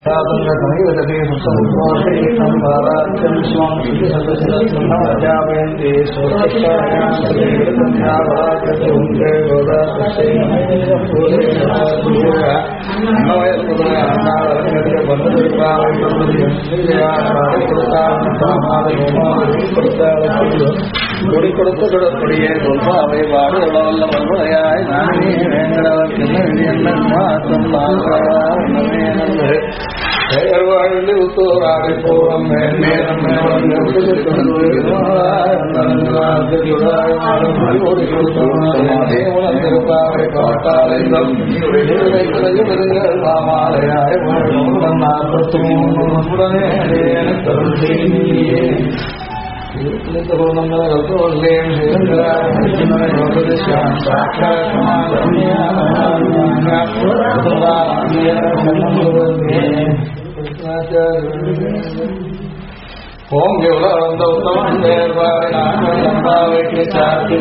கொடி கொடுத்து தொடர்புடைய அவை பாடு உளவல்ல மறுபடியாய் நானே வேங்கடவர்க்கு என்ன மாற்றம் வாழ்ந்து உத்தோராடை போவம் மேன்மேலும் உணர்ந்திருப்பாவை காட்டாலைந்தம் மாமாலையாய் 43 ஓம் கேவல உத்தமம் தேவாவைக்கு சாத்தி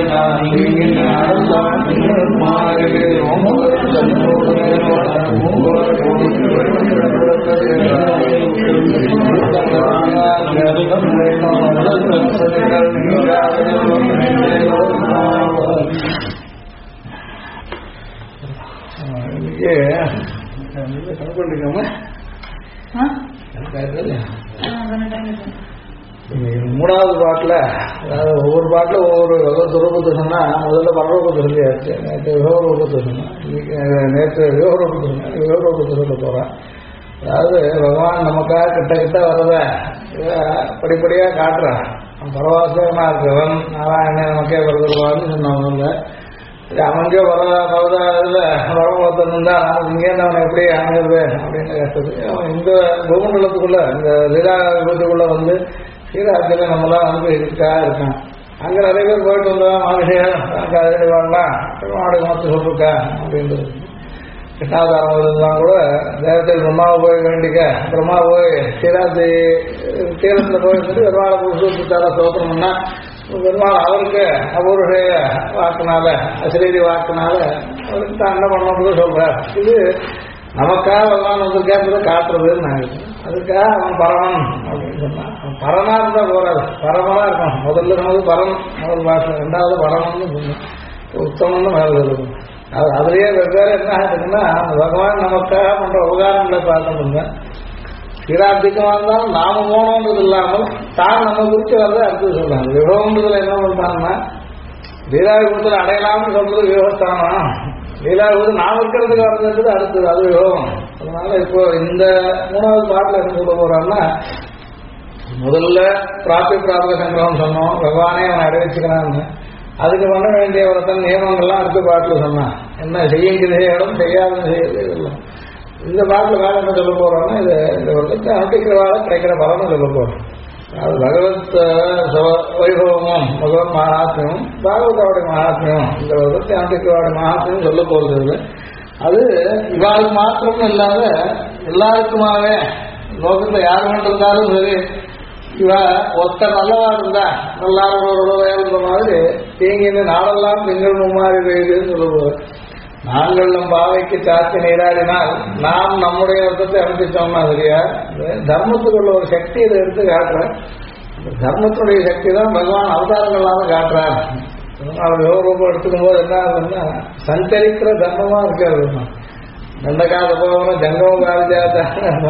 மூணாவது பாட்டில் அதாவது ஒவ்வொரு பாட்டில் ஒவ்வொரு துரூபத்தை சொன்னால் முதல்ல பரலோகத்தை சொல்லியாச்சு. நேற்று விவரூபத்தை சொன்னேன், நேற்று விவரூபத்தை சொன்னேன், விவரூபத்தை சொல்ல போகிறேன். அதாவது பகவான் நமக்காக கிட்ட கிட்ட வரத படிப்படியாக காட்டுறான். பரவாசமாக இருக்கிறவன் நாராயணன் நமக்கே வருதுவான்னு சொன்னவங்க அவனுக்கே வரதா இதில் வரமத்தன் தான் நமக்கு இங்கேருந்து அவனை எப்படி அமைகிறது அப்படின்னு கேட்டது. அவன் இந்த பூமண்டலத்துக்குள்ள இந்த லீலா விபத்துக்குள்ள வந்து ஸ்ரீராஜ்யம் நம்மளாம் வந்து இருக்கா இருக்கான். அங்கே நிறைய பேர் போயிட்டு வந்தோம் மனுஷன் கதை வாழலாம் மாடு மாற்ற சொல்லிருக்கா அப்படின்றது. கிருஷ்ணாவதாரம் இருந்தால் கூட தேவத்தில் பிரம்மாவை போய் வேண்டிக்க பிரம்மா போய் ஸ்ரீராஜ் தீரத்தில் போய் வந்துட்டு பெருமாளை புதுசார சோத்திரம்னா பெருமாள் அவருக்கு அவருடைய வாக்குனால அசிரீதி வாக்குனால அவருக்கு தான் என்ன பண்ணணும்னு சொல்றார். இது நமக்காக பகவான் வந்திருக்கேன்றதை காட்டுறதுன்னு நான் அதுக்காக அவன் பரமன் அப்படின்னு சொன்னான். அவன் பரனா இருந்தா போறாரு, பரமனா இருக்கும். முதல்ல நமக்கு பரன் முதல் பாஷை, ரெண்டாவது பரமன்னு சொன்னேன், உத்தமன்னு மேல சொல்லணும். அதுலயே வெவ்வேறு என்ன ஆகுதுன்னா பகவான் நமக்காக பண்ற உபகாரங்களை பார்க்கணுங்க. ஸ்ரீராத்திகமா இருந்தாலும் நாம போனோன்றது இல்லாமல் தான் நம்ம குறித்து வரதை அடுத்து சொல்றாங்க. விவகம்ன்றதுல என்ன பண்றாங்கன்னா லீலாவிபத்தில் அடையலாம்னு சொல்றது விவகஸ்தானம், லீலாவிபத்து நாம் இருக்கிறதுக்கு வர்றதுன்றது அடுத்தது, அது விவகம். அதனால இப்போ இந்த மூணாவது பாட்டில் என்ன சொல்ல போறான்னா முதல்ல பிராப்த சங்கிரகம் சொன்னோம், பகவானே அவனை அடைவிச்சுக்கிறான்னு. அதுக்கு பண்ண வேண்டிய ஒருத்தன் நியமங்கள்லாம் அடுத்த பாட்டில் சொன்னான். என்ன செய்யுங்கிறதே இடம் செய்யாத செய்யறது இதெல்லாம். இந்த பாட்டில் வேலை என்ன சொல்ல போறோம்னா இது இந்த வருடத்தை அனுப்பிக்கிறவால கிடைக்கிற பலன்னு சொல்ல போறோம். அது பகவத் வைபவமும் பகவத் மகாத்மியம் பாகவதாவுடைய மகாத்மியம் இந்த வருடத்தை அனுப்பிக்கிறவாடைய மகாத்மியம் சொல்ல போறது இல்லை. அது இவாளுக்கு மாத்திரம் இல்லாத எல்லாருக்குமாவே லோகத்தில் யார் இருந்தாலும் சரி இவ ஒத்த நல்லவா இருந்தா நல்லாரும் உறவுற மாதிரி தீங்கின்னு நாளெல்லாம் திங்கள் மும்மாறி பெய்யுதுன்னு சொல்லுவோம். நாங்கள் நம் பாவைக்கு சாத்தி நீராடினால் நாம் நம்முடைய அர்த்தத்தை அனுப்பிச்சோம்னா சரியா தர்மத்துக்குள்ள ஒரு சக்தி இதை எடுத்து காட்டுறேன். தர்மத்தினுடைய சக்தி தான் பகவான் அவதாரங்களாக காட்டுறார். விவரூபம் எடுத்துக்கும் போது என்ன ஆகுதுன்னா சஞ்சரிக்கிற தர்மமா இருக்கிறது. தண்டகாத போகணும் ஜங்கமும் காலிஜாத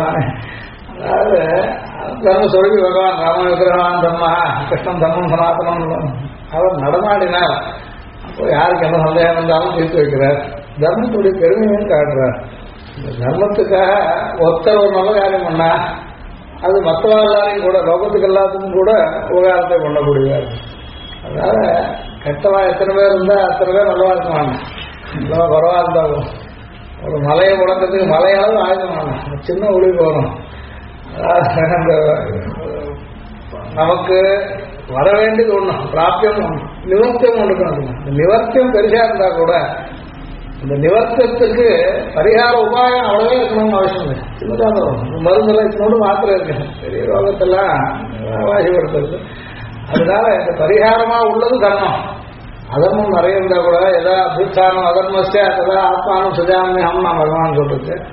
அதாவது தர்ம சொல்லி பகவான் ராம விக்கிரகான் தர்மா கிருஷ்ணன் தர்மம் சனாதனம் அவர் நடமாடினார். அப்போ யாருக்கு என்ன சந்தேகம் இருந்தாலும் தீர்த்து வைக்கிறார். தர்மத்துடைய பெருமையும் காட்டுறார். இந்த தர்மத்துக்காக ஒருத்தர் ஒரு நல்ல காரியம் பண்ணா அது மற்ற எல்லாரையும் கூட லோகத்துக்கு எல்லாத்துக்கும் கூட உபகாரத்தை பண்ணக்கூடியவர். அதனால கெட்டவா எத்தனை பேர் இருந்தா அத்தனை பேர் நல்லவா இருக்குவாங்க. நல்லவா குறவா இருந்தாலும் ஒரு மலையை உடக்கிறதுக்கு மலையாளவு ஆயுதம் வேணும், சின்ன ஒளி போகணும். அந்த நமக்கு வர வேண்டியது ஒண்ணு பிராப்தியம் ஒண்ணு நிவர்த்தியம் ஒன்றுக்கணும். நிவர்த்தியம் பெருசா இருந்தா கூட இந்த நிவர்த்தத்துக்கு பரிகார உபாயம் அவ்வளவே இருக்கணும்னு அவசியம் இல்லை. சின்னதாக மருந்துல இதனோடு மாத்திரை இருக்கு பெரிய ரோகத்தெல்லாம் வாசிப்படுத்துறது. அதனால இந்த பரிகாரமா உள்ளது தர்மம். அதர்மம் நிறைய இருந்தா கூட எதா அபிஷ்டானம் அதர்மஸ்ய அதான் ஆத்மானம் சுஜாமியம் நான் பகவான் சொல்றது.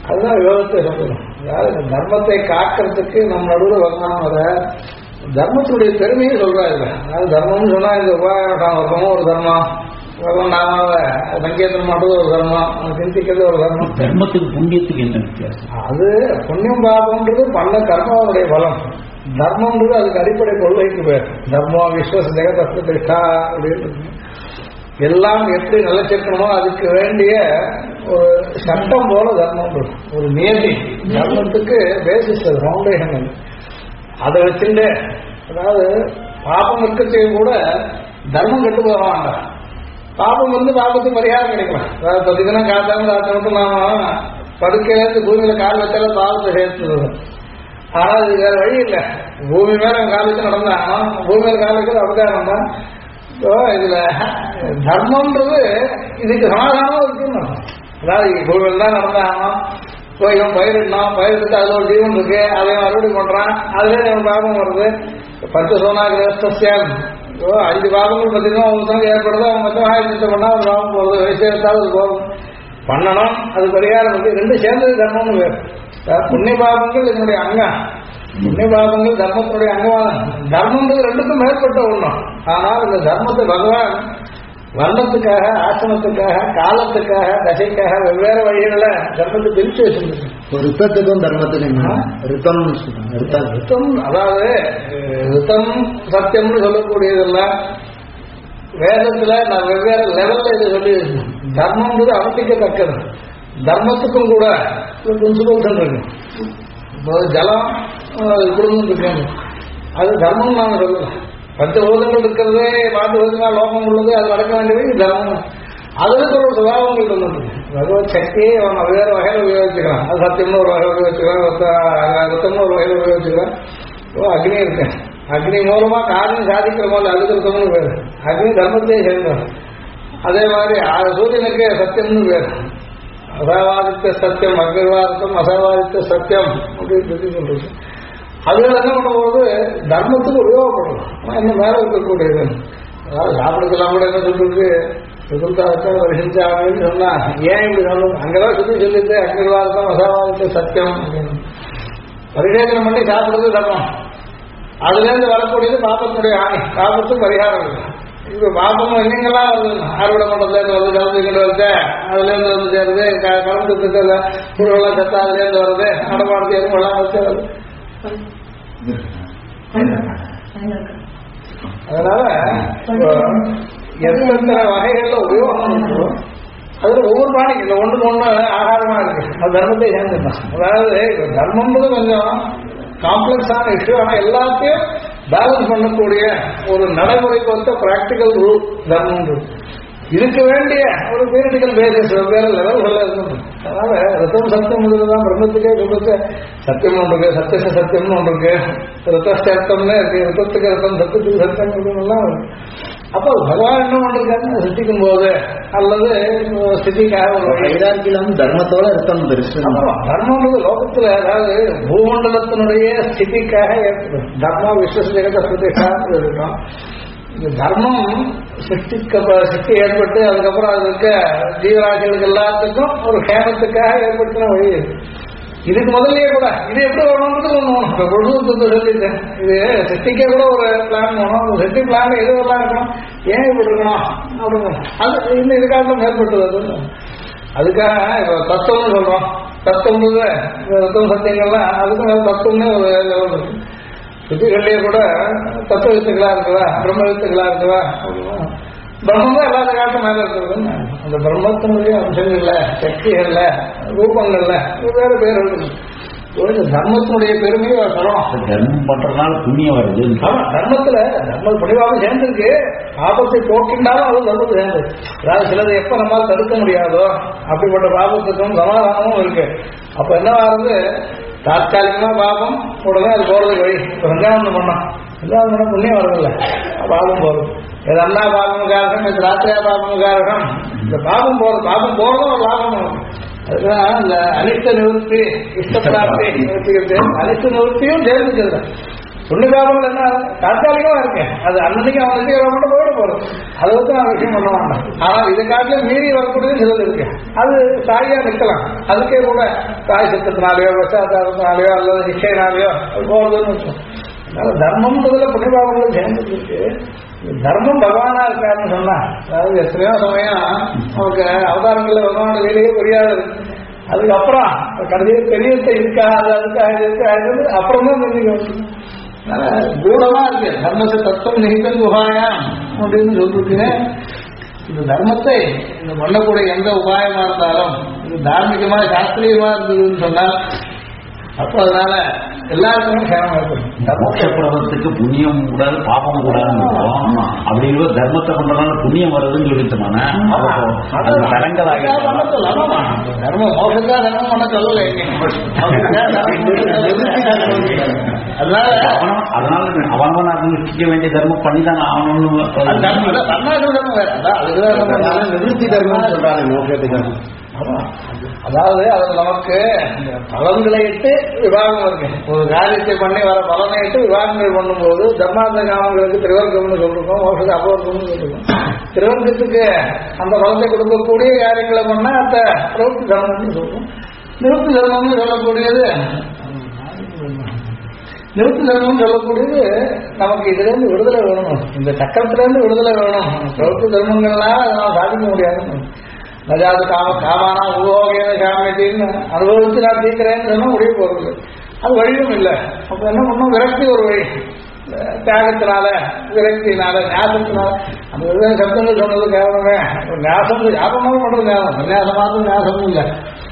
அதுதான் விவாதத்தை சொல்லணும். அதாவது தர்மத்தை காக்கிறதுக்கு நம்ம நடுவில் வரணும். அதை தர்மத்தினுடைய பெருமையை சொல்றாரு. அதாவது தர்மம்னு சொன்னா இந்த உபாயம் வர்க்கமும் ஒரு தர்மம், நாம சங்கேதம் மட்டும் ஒரு தர்மம், சிந்திக்கிறது ஒரு தர்மம். தர்மத்துக்கு புண்ணியத்துக்கு என்ன வித்தியாசம்? அது புண்ணியம் பாபம்ன்றது பண்ண கர்மாவுடைய பலம். தர்மம்ன்றது அதுக்கு அடிப்படை கொள்கைக்கு பேர். தர்மம் விஸ்வச ஜெகதா அப்படின்னு எல்லாம் எப்படி நிலைச்சிருக்கணுமோ அதுக்கு வேண்டிய ஒரு சட்டம் போல தர்மம், ஒரு நியதி. தர்மத்துக்கு பேசிஸ், அது ஃபவுண்டேஷன். அதை வச்சுட்டு அதாவது பாபம் இருக்கத்தையும் கூட தர்மம் கட்டு போக வேண்டாம். பாபம் வந்து பாபத்துக்கு பரிகாரம் கிடைக்கலாம். அதாவது 10 தினம் காத்தாலும் ராத்திரி மட்டும் நாம படுக்கையிலேருந்து பூமியில கால் வச்சால பாவத்தை சேர்த்துறது. ஆனால் இது வேற வழி இல்லை. பூமி மேல கால் வச்சு நடந்தாலும் பூமி மேல கால் வைக்கிறது அவகாரம் தான். இதுல தர்மம்ன்றது இதுக்கு சமாதானமா இருக்குன்னு. அதாவது பூமியில தான் நடந்தாகணும், இவன் பயிரிடணும், பயிரிட்டு அதுல ஒரு ஜீவன் இருக்கு, அதை அறுவடை பண்றான், அதுலேயே நம்ம பாபம் வருது. 10 சோனாகிரஸ்தியம் 5 பாபங்கள் பார்த்தீங்கன்னா ஒவ்வொருத்தவங்க ஏற்படுது. அவங்க மொத்தம் 1000 பண்ணா ஒரு பாபம் போகுது, வயசாவது அது போகும் பண்ணணும். அது பரிகாரம் வந்து 2 சேர்ந்தது தர்மம்னு பேர். புண்ணிய பாபங்கள் இதனுடைய அங்கம். புண்ணிய பாபங்கள் தர்மத்தினுடைய அங்கமான தர்மம்ன்றது 2க்கும் மேற்பட்ட ஒண்ணும். ஆனால் இந்த தர்மத்தை பகவான் வர்ணத்துக்காக, ஆசிரமத்துக்காக, காலத்துக்காக, தசைக்காக வெவ்வேறு வழிகளை தர்மத்தை பிரித்து வச்சிருக்கு. ரித்தத்துக்கும் தர்மத்துக்கும் ரித்தம், அதாவது ரித்தம் சத்தியம்னு சொல்லக்கூடியதெல்லாம் வேதத்துல நான் வெவ்வேறு லெவல்ல இதை சொல்லி தர்மம்ன்றது அவசிக்கத்தக்கது. தர்மத்துக்கும் கூட பிரின்சிபல்ஸ் இருக்கு. ஜலம் குடும்பம் இருக்காங்க, அது தர்மம் நாங்கள் சொல்லலாம். 10 பூதங்கள் இருக்கிறதே பாட்டு லோகம் உள்ளது, அது நடக்க வேண்டியது தர்மம். அதுக்கு ஒரு சுபாவங்கள் இருந்தது. பகவத் சக்தியை அவன் வேறு வகையில் உபயோகிச்சுக்கிறான். அது சத்தியம்னு ஒரு வகை உபயோகிச்சுக்கிறான், ரத்தம்னு ஒரு வகையில் உபயோகிச்சுக்கிறான். அக்னி இருக்கு, அக்னி மூலமா காரியம் சாதிக்கிற போது அதுக்கு ரத்தம்னு பேரு. அக்னி தர்மத்தையே சேர்ந்தான். அதே மாதிரி சூரியனுக்கு சத்தியம்னு பேரு. அசாவாதித்த சத்தியம், அக்னிவாதம் அசாவாதித்த சத்தியம் அப்படின்னு சொல்றது. அதுல என்ன பண்ணும்போது தர்மத்துக்கு உபயோகப்படணும். ஆனால் இன்னும் மேல இருக்கக்கூடியது, அதாவது சாப்பிடுக்கலாம் கூட என்ன சொல்றது, வருஷிச்சாங்கன்னு சொன்னா ஏன் இப்படி சொல்லணும்? அங்கதான் சொல்லிட்டு அக்னிவாதம் அசாவாதித்த சத்தியம் அப்படின்னு பரிசேதனம் பண்ணி சாப்பிடுறது தர்மம். அதுல இருந்து வரக்கூடியது பாபத்தினுடைய ஆணி, பாபத்துக்கு பரிகாரம் இல்லை. இப்ப பாபம் எங்கெல்லாம் வருது, அறுவடை மண்டலத்துல இருந்து வருது, கலந்துக்கிட்டு வருது, அதுல இருந்து வந்து சேருது, கலந்து திட்டல புழுவெல்லாம் சத்தா அதுல இருந்து வருது, நடமாடுறது எதுவும் வச்சு வருது. அதனால எத்தனை வகைகள்ல உபயோகம் இருக்கும். அதுல ஒவ்வொரு பிராணிக்கு இந்த ஒன்றுக்கு ஒண்ணு ஆகாரமா இருக்கு. அது தர்மத்தை சேர்ந்துட்டான். அதாவது தர்மம்ன்றது கொஞ்சம் காம்ப்ளெக்ஸான இஷ்யூ. ஆனா எல்லாத்தையும் பேலன்ஸ் பண்ணக்கூடிய ஒரு நடைமுறைக்கு ஒத்த பிராக்டிக்கல் ரூல் தர்மம். இதுக்கு வேண்டிய ஒரு தியரிட்டிக்கல் பேசிஸ் வெவ்வேறு லெவல்கள் இருந்தது. அதனால ரத்தம் சத்தியம் இதுதான் பிரம்மத்துக்கே சொல்லுக்கு சத்தியம் ஒன்று இருக்கு, சத்திய சத்தியம்னு ஒன்று இருக்கு, ரத்தம்னு இருக்கு, ரத்தத்துக்கு ரத்தம், சத்தியத்துக்கு சத்தியம் எல்லாம் இருக்கு. அப்போ பகவான் என்ன பண்றாருன்னு சித்திக்கும் போது அல்லது ஸ்திதிக்காக ஒரு வைராக்கியம் தர்மத்தோட ரத்தம் பெருசு. தர்மம்ன்றது லோகத்துல அதாவது பூமண்டலத்தினுடைய ஸ்திதிக்காக ஏற்படும். தர்மம் விஸ்வச ஜெகதா இருக்கும். இந்த தர்மம் சக்தி ஏற்பட்டு அதுக்கப்புறம் அது இருக்க ஜீவராசிகளுக்கு எல்லாத்துக்கும் ஒரு கேமத்துக்காக ஏற்படுத்தின வழி. இதுக்கு முதல்லயே கூட இது எப்படி வரணுன்றது ஒண்ணு இப்ப பொழுது சொல்லிட்டேன். இது சக்திக்கே கூட ஒரு பிளான் வேணும். சக்தி பிளான் எது எல்லாம் இருக்கணும், ஏன் இப்படி இருக்கணும் அப்படின்னு அது இன்னும் இதுக்காக மேற்பட்டது. அதுக்காக இப்ப தத்துவம்னு சொல்றோம். தத்துவம்ன்றது தத்துவம் சத்தியங்கள்லாம் அதுக்கு மேல தத்துவம்னு ஒரு லெவல் இருக்கு. சுத்திகள்லயே கூட தத்துவ வித்துக்களா இருக்குதா, பிரம்ம வித்துக்களா இருக்குதா, பிரம்மம் தான் எல்லாத்த காலத்தும் மேல இருக்கிறது. அந்த பிரம்மத்தினுடைய அம்சங்கள்ல, சக்திகள்ல, ரூபங்கள்ல வேறு பேர் இருக்கு. தர்மத்தினுடைய பெருமையை சொல்லணும். தர்மம் பண்றதுனால புண்ணியம் வருது. தர்மத்துல தர்ம புனிவாக சேர்ந்திருக்கு. ஆபத்தை போக்கின்றாலும் அது தர்மத்தை சேர்ந்து. அதாவது சிலது எப்ப நம்மளால தடுக்க முடியாதோ அப்படிப்பட்ட பாபத்துக்கும் சமாதானமும் இருக்கு. அப்ப என்ன ஆகுது, தாற்காலிகமா பாபம் உடனே அது போறது வழி. இப்ப சஞ்சாவனம் பண்ணோம், சஞ்சாவனம் புண்ணியம் வரதில்லை, பாபம் போறது. இது அண்ணா பாபம் காரகம், இது ராத்திரியா பாபம் காரகம். இந்த பாபம் போறதும் ஒரு லாபம். அதுதான் இந்த அனிஷ்ட நிவர்த்தி, இஷ்ட பிராப்தி நிவர்த்திக்கிறது. அனிஷ்ட நிவர்த்தியும் சேர்ந்துக்கிறது. புண்ணியபாபங்கள் என்ன தற்காலிகமா இருக்கு, அது அன்னைக்கு அவன் மட்டும் போயிட போறது, அதை வச்சு நான் விஷயம் பண்ண வேண்டாம். ஆனால் இதை காட்டிலும் மீறி வரக்கூடியது சிலது இருக்கு, அது தாயா நிற்கலாம். அதுக்கே கூட தாய் சித்தத்தினாலேயோ பச்சாத்தாரத்தினாலேயோ அல்லது நிச்சயினாலேயோ அது போறதுன்னு வச்சோம். அதனால தர்மம்ன்றதுல புண்ணியபாபங்கள் சேர்ந்துருக்கு. தர்மம் பகவானா இருக்காருன்னு சொன்னா, அதாவது எத்தனையோ சமயம் நமக்கு அவதாரங்கள்ல பகவான வேலையே புரியாது. அதுக்கப்புறம் கடைசியில் பெரியத்தை இருக்கா, அது அதுக்காக இருக்காது அப்புறம் தான் தெரிஞ்சுக்கணும். கூடமா இருக்கு தர்மத்தை தத்துவம் நிகிதம் குஹாயாம் அப்படின்னு சொல்லிருக்கேன். இந்த தர்மத்தை இந்த பண்ணக்கூடிய எந்த உபாயமா இருந்தாலும் இது தார்மீகமா சாஸ்திரியமா இருந்ததுன்னு சொன்னால் அப்போ அதனால எல்லாருக்குமே சேமம் ஏற்படும். மோட்சப்பிரதத்துக்கு புண்ணியம் கூடாது பாப்பம் கூடாதுன்னு அப்படிங்கிற தர்மத்தை பண்றதுனால புண்ணியம் வருதுன்னு சொல்லிட்டோம்னா தரங்களாக தர்மம் மோசத்தா தர்மம் பண்ண சொல்லலை. அதனால அவன் நிச்சயிக்க வேண்டிய தர்மம் பண்ணிதான் ஆகணும்னு நிவர்த்தி தர்மம் சொல்றாங்க மோட்சத்துக்கு. அதாவது அது நமக்கு பலன்களை இட்டு விவாகம் இருக்கு. ஒரு காரியத்தை பண்ணி வர பலனை இட்டு விவாகங்கள் பண்ணும்போது தர்மார்த்த காமங்களுக்கு திரிவர்க்கம்னு சொல்லிருக்கோம், மோசத்துக்கு அபவர்க்கம்னு சொல்லிருக்கோம். திரிவர்க்கத்துக்கு அந்த பலத்தை கொடுக்கக்கூடிய காரியங்களை பண்ணா அந்த பிரவൃத்தி தர்மம்னு சொல்றோம். நிவர்த்தி தர்மம்னு சொல்லக்கூடியது நிவர்த்தி தர்மம்னு சொல்லக்கூடியது நமக்கு இதுல இருந்து விடுதலை வேணும், இந்த சக்கரத்துல இருந்து விடுதலை வேணும். பிரவൃத்தி தர்மங்கள்லாம் அதை நாம் சாதிக்க முடியாது. நஜாது காமானா உபோகிய காமியத்தின்னு அனுபவிச்சு நான் தீர்க்கிறேன்னு சொன்னா முடிய போறது, அது வழியும் இல்லை. அப்ப என்ன பண்ணும், விரக்தி ஒரு வழி. தியாகத்தினால விரக்தினால ஞாசத்தினால அந்த விதம் சப்தங்கள் சொன்னது கேவலமே. ஞாசம் யாபமாவும் பண்றது ஞாபகம், சன்னியாசமாகவும் ஞாசமும் இல்லை.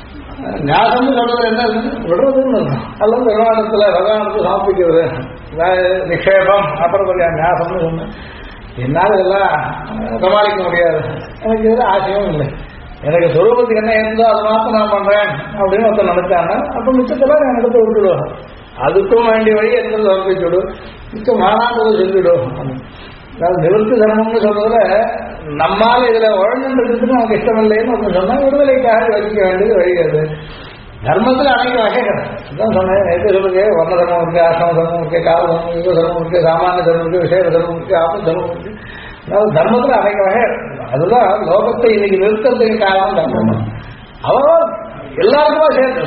ஞாசம்னு சொல்றது என்ன விடுறதுன்னு அல்லது பகவானத்துல பகவானுக்கு சமர்ப்பிக்கிறது நிக்ஷேபம். அப்புறம் ஞாசம்னு சொன்னேன். என்னால் இதெல்லாம் சமாளிக்க முடியாது, எனக்கு எதுவும் ஆசையும் இல்லை. எனக்கு சொரூபத்துக்கு என்ன இருந்தோ அது மாத்திரம் நான் பண்றேன் அப்படின்னு ஒருத்தர் நினைச்சாங்க. அப்ப மிச்சத்தெல்லாம் நான் எடுத்து விட்டுடுவோம். அதுக்கும் வேண்டிய வழி எடுத்து சமர்ப்பிச்சுடு, மிச்சம் மானாண்டது சொல்லிவிடும். அதாவது நிவர்த்தி தர்மம்னு சொல்றதுல நம்மால இதுல உழந்துன்றதுக்கு நமக்கு இஷ்டம் இல்லைன்னு ஒருத்தர் சொன்னா விடுதலைக்காக வகிக்க வேண்டியது வழி. அது தர்மத்தில் அனைத்து வகைகள் தான் சொன்னேன். எது சொல்லுங்க, வர்ண தர்மம் இருக்கு, ஆசிரம தர்மம் இருக்கு, கால தர்மம், யுக தர்மம் இருக்கு, சாமானிய தர்மம் இருக்கு, விசேஷ தர்மம் இருக்கு, ஆபத் தர்மம் இருக்கு. அதாவது தர்மத்தில் அனைத்து வகை. அதுதான் லோகத்தை இன்னைக்கு நிறுத்தத்துக்கு காரணம் தர்மம். அவன் எல்லாருக்குமா சேர்த்து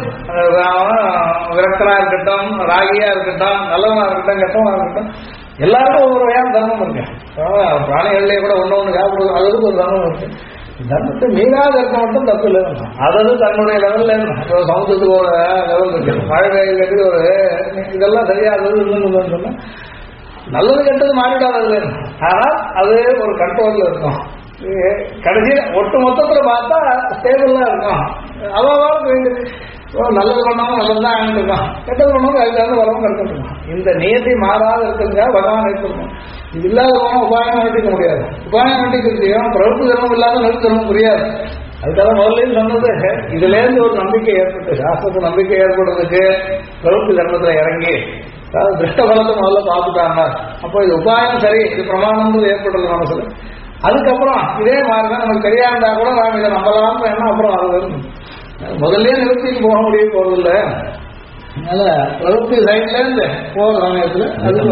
விரக்தனா இருக்கட்டும், ராகியா இருக்கட்டும், நல்லவனா இருக்கட்டும், கெட்டவனா இருக்கட்டும், எல்லாருக்கும் ஒவ்வொரு வகையான தர்மம் இருக்கு. பிராணிகள்லேயே கூட ஒன்று சாப்பிடுவது அதுக்கு ஒரு தர்மம் இருக்கு. தர்மத்தை மீறாத இருக்க மட்டும் தப்பு இல்லை. அதாவது தன்னுடைய லெவல்ல சமுத்திரத்துக்கு ஒரு லெவல் இருக்கு, மழை பெய்யுறதுக்கு ஒரு இதெல்லாம் சரியாதது இல்லைன்னு சொன்னா நல்லது கெட்டது மாறிடாதது. ஆனால் அது ஒரு கண்ட்ரோல்ல இருக்கும். கடைசியில் ஒட்டு மொத்தத்துல பார்த்தா ஸ்டேபிளா இருக்கும். அவ்வளவு வேண்டியது நல்லது பண்ணாலும் நல்லதுதான் ஆகிருக்கும், கெட்டது பண்ணாலும் அதுக்காக வரவும் கிடைச்சிருக்கும். இந்த நியதி மாறாத இருக்கிறதுக்காக பகவான் எடுத்துருக்கோம். இது இல்லாத போனா உபாயம் வெட்டிக்க முடியாது. உபாயம் வெட்டிக்கிறதையும் பிரவೃத்தி தர்மம் இல்லாத நிறுத்தி தர்மம் புரியாது. அதுக்காக முதல்ல சொன்னது இதுல இருந்து ஒரு நம்பிக்கை ஏற்பட்டு சாஸ்திரத்து நம்பிக்கை ஏற்படுறதுக்கு பிரவೃத்தி தர்மத்துல இறங்கி அதாவது திருஷ்டபலத்தை முதல்ல பார்த்துட்டாங்க. அப்போ இது உபாயம் சரி, இது பிரமாணம் ஏற்படுறது மனசுல. அதுக்கப்புறம் இதே மாதிரிதான் நமக்கு தெரியாண்டா கூட நாம் இதை நம்பலாம்னு என்ன அப்புறம் அது முதல்ல நிறுத்திக்கு போக முடிய போறதில்ல. அதனால பிரவೃத்தி சைட்ல இருந்து போற சமயத்துல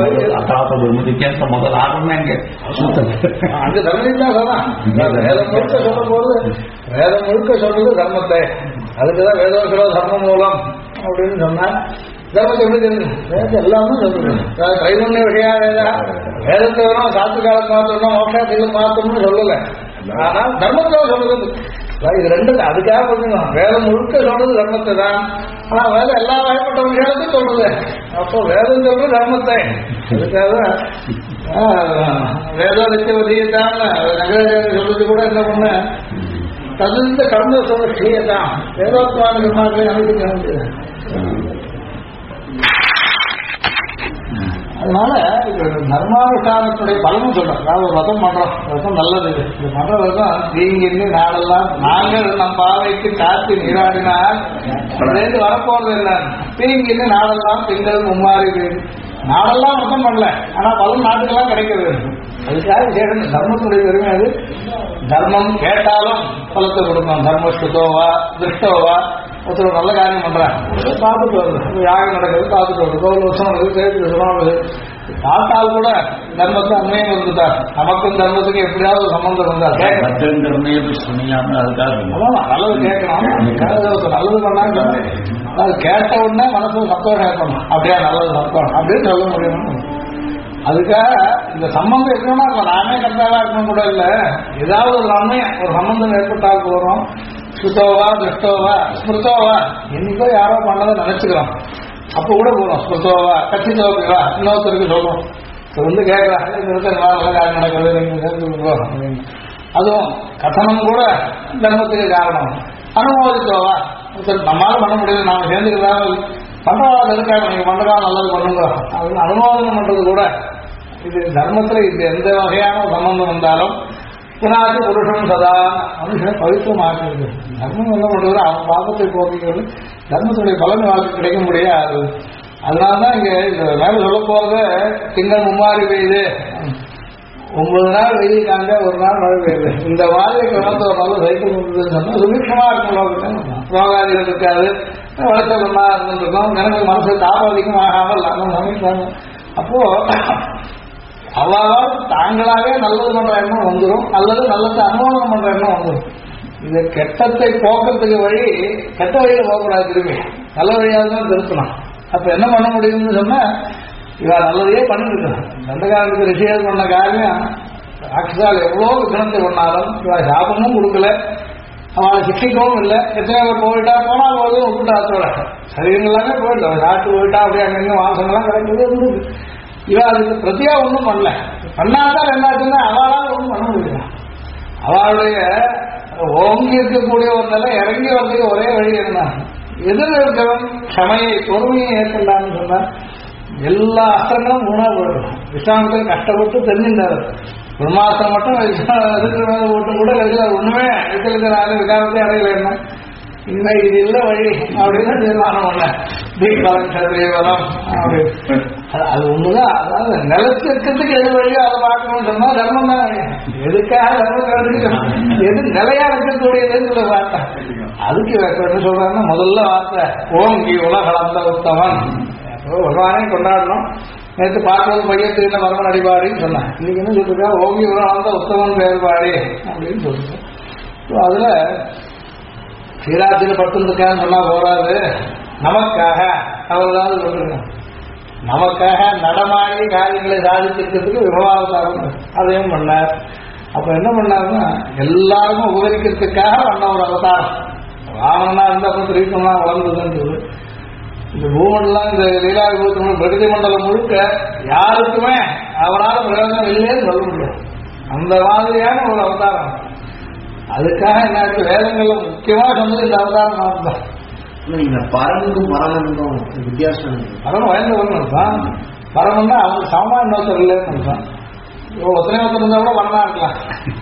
முதல் ஆரம்பமே அங்க தர்மம் தான் சொல்லலாம். வேதம் முழுக்க சொல்ல போது வேதம் முழுக்க சொல்றது தர்மத்தை. அதுக்குதான் வேதோசரோ தர்ம மூலம் அப்படின்னு சொன்னா தர்மத்தை எப்படி தெரிஞ்சு வேதத்தை எல்லாமே சொல்றது. கைவண்ய விஷயா வேதத்தை வேணும் சாத்து காலத்து மாத்தணும் மோட்சத்துக்கு மாத்தணும்னு சொல்லலை. ஆனா தர்மத்தை சொல்றது இது ரெண்டு. அதுக்காக புரிஞ்சுக்கணும், வேதம் முழுக்க சொல்றது தர்மத்தை தான். ஆனா வேதம் எல்லா வகைப்பட்ட விஷயத்தையும் சொல்றது. அப்போ வேதம் சொல்றது தர்மத்தை. அதுக்காக வேதோதித்தான் நகராச்சாரிய சொல்றது கூட என்ன பண்ண தகுந்த கடந்த சொல்ற ஸ்ரீயதான் வேதோத்மான நிர்மாணத்தை அமைக்க வேண்டியது. அதனால தர்மானுஷ்டானத்துடைய பலனும் சொல்றோம். அதாவது ஒரு ரதம் பண்றோம், ரதம் நல்லது. இது பண்ற ரதம் தீங்கின்னு நாளெல்லாம் நாங்கள் நம் பாவைக்கு காத்து நீராடினால் அதுலேருந்து வரப்போறது இல்லை. தீங்கின்னு நாளெல்லாம் திங்கள் மும்மாறி நாளெல்லாம் ரதம் பண்ணல, ஆனா பலன் நாட்டுக்கெல்லாம் கிடைக்கிறது. அதுக்காக கேட்கணும் தர்மத்துடைய பெருமை. அது தர்மம் கேட்டாலும் பலத்தை கொடுக்கும். தர்மஸ்துதோவா திருஷ்டோவா ஒருத்தர் நல்ல காரியம் பண்றாங்க பார்த்துட்டு வருது, யாகம் நடக்குது பார்த்துட்டு வருது, கோவில் வருஷம் நடக்குது, சேர்த்து சொன்னாங்க பார்த்தால் கூட தர்மத்தை அண்மையும் இருந்துட்டார். நமக்கும் தர்மத்துக்கு எப்படியாவது சம்பந்தம் இருந்தார் நல்லது கேட்கணும், நல்லது பண்ணாங்க அது கேட்ட உடனே மனசு சந்தோஷம் ஏற்படணும், அப்படியா நல்லது சந்தோஷம் அப்படின்னு சொல்ல முடியும். அதுக்காக இந்த சம்பந்தம் இருக்கணும்னா நானே கரெக்டாக இருக்கணும் கூட இல்லை, ஏதாவது ஒரு நன்மை ஒரு சம்பந்தம் ஏற்பட்டால் போகிறோம். சுத்தோவா திருஷ்டோவா ஸ்மிருத்தோவா என்னைக்கோ யாரோ பண்ணதை நினைச்சுக்கிறோம், அப்போ கூட போகிறோம். ஸ்மிருத்தோவா கட்சித்தோவா இன்னொருத்தருக்கு சொல்லுவோம், வந்து கேட்கலாம் காரியம் நடக்கிறது நீங்கள் சேர்ந்துருக்கோம் அப்படின்னு. அதுவும் கதனம் கூட தர்மத்துக்கு காரணம். அனுமோதித்தோவா நம்மளால பண்ண முடியாது, நாம சேர்ந்துக்கிறதா பண்றவாள் இருக்காங்க, நீங்க பண்றதா நல்லது பண்ணுங்க அப்படின்னு அனுமோதனம் பண்றது கூட இது தர்மத்துல இது எந்த வகையான சம்பந்தம் வந்தாலும் புனாதி புருஷன் சதா மனுஷனை பவித்திரமாக்குறது. தர்மம் என்ன பண்றது, அவன் பாபத்தை போக்குகிறது, தர்மத்துடைய பலன் வாழ்க்கை கிடைக்க முடியாது. அதனாலதான் இங்க இந்த மேல சொல்ல போறது திங்கள் மும்மாறி பெய்யுது, 9 நாள் வெயில் காண்ட ஒரு நாள் மழை பெய்யுது, இந்த மாதிரி கிழந்து ஒரு நாள் சைக்கிள் கொண்டுன்னு சொன்னா சுபிக்ஷமா இருக்கும், ரோகாதிகள் இருக்காது, வளர்ச்சல் ஒன்றா இருந்துருக்கும், எனக்கு மனசு தாபாதிக்கும் ஆகாமல் நம்ம சமைக்கிறாங்க. அப்போ அவ்வாறு தாங்களாவே நல்லது பண்ற எண்ணம் வந்துடும், அல்லது நல்லது அனுபவம் பண்ற எண்ணம் வந்துடும். இது கெட்டத்தை போக்குறதுக்கு வழி கெட்ட வழியில போகக்கூடாது, திரும்பி நல்ல வழியாக தான் திருத்தணும். அப்ப என்ன பண்ண முடியும்னு சொன்னா இவ நல்லதையே பண்ணிட்டு இருக்கான். தண்டகாரனுக்கு ரிஷிகள் பண்ண காரியம் ராட்சசால் எவ்வளோ விக்னத்தை பண்ணாலும் இவ சாபமும் கொடுக்கல, அவளை சிக்ஷிக்கவும் இல்லை. எத்தனை பேர் போயிட்டா போனால் போதும் விட்டுட்டா அதோட சரீரங்களாமே போயிடல, சாப்பிட்டு போயிட்டா அப்படியே அங்கங்க வாசங்கள்லாம் கிடைக்கிறது இருந்தது. இவ அதுக்கு பிரத்தியா ஒன்றும் பண்ணல, பண்ணாதான் என்னாச்சுன்னா அவளால் ஒன்றும் பண்ண முடியல. அவளுடைய ஓங்கி இருக்கக்கூடிய ஒரு நிலை இறங்கி வந்ததுக்கு ஒரே வழி என்ன, எதிர் இருக்கிறவன் க்ஷமையை பொறுமையை ஏற்கலான்னு சொன்னா எல்லா அஸ்திரங்களும் மூணா போயிடும். விஸ்வாமித்திரன் கஷ்டப்பட்டு தெரிஞ்சிருந்தாரு, பிரம்மாஸ்திரம் மட்டும் இருக்கிற மேல போட்டு கூட கழிச்சார், ஒண்ணுமே இருக்கிற விகாரத்தை அடையல. என்ன இனிமே இது இல்ல வழி அப்படின்னு தீர்மானம் பண்ண தீபலம் சதுரேவலம் அப்படின்னு. அது ஒண்ணுதான், அதாவது நிலத்து இருக்கிறதுக்கு எது வழியோ அதை பார்க்கணும்னு சொன்னா தர்மம் தான். எதுக்காக தர்மம் கிடைச்சிக்கணும், எது நிலையா இருக்கக்கூடியதுன்னு சொல்ல வார்த்தை. அதுக்கு என்ன சொல்றாங்கன்னா முதல்ல வார்த்தை ஓங்கி உலகளந்த உத்தமன், பகவானே கொண்டாடணும். நேற்று பார்க்கறது பையத்துக்கு மரமன் அடிபாடின்னு சொன்னேன், இன்னைக்கு என்ன சொல்லிருக்கா ஓங்கி உலகளந்த உத்தமன் பெயர்பாடி அப்படின்னு சொல்லிட்டு. அதுல ஸ்ரீராஜில பட்டுருக்கான்னு சொன்னா போறாது, நமக்காக அவர்தான் சொல்லுங்க, நமக்காக நடமாடி காரியங்களை சாதிச்சிருக்கிறதுக்கு விபவாவதாரம் அதையும் பண்ணார். அப்ப என்ன பண்ணாருன்னா எல்லாருக்கும் உபகரிக்கிறதுக்காக பண்ண ஒரு அவதாரம். ராவணனா இருந்தா அப்புறம் திரீக்கமா வளர்ந்ததுன்னு சொல்லு. இந்த பூமண்டலம் இந்த லீலாவிபூத்தி பிரகதி மண்டலம் முழுக்க யாருக்குமே அவரால் பிரயோஜனம் இல்லைன்னு சொல்ல முடியும், அந்த மாதிரியான ஒரு அவதாரம். அதுக்காக என்ன வேதங்கள்ல முக்கியமா சொன்னது இந்த அவதாரம் தான். பரமும் பரமனும் வித்தியாசம், பரம் வயந்தவன் தான், பரமன்னா அவங்க சாமான் இன்னொருத்தர் இல்லைன்னு தான். ஒத்தனை ஒருத்தர் இருந்தா கூட வரனா இருக்கலாம்,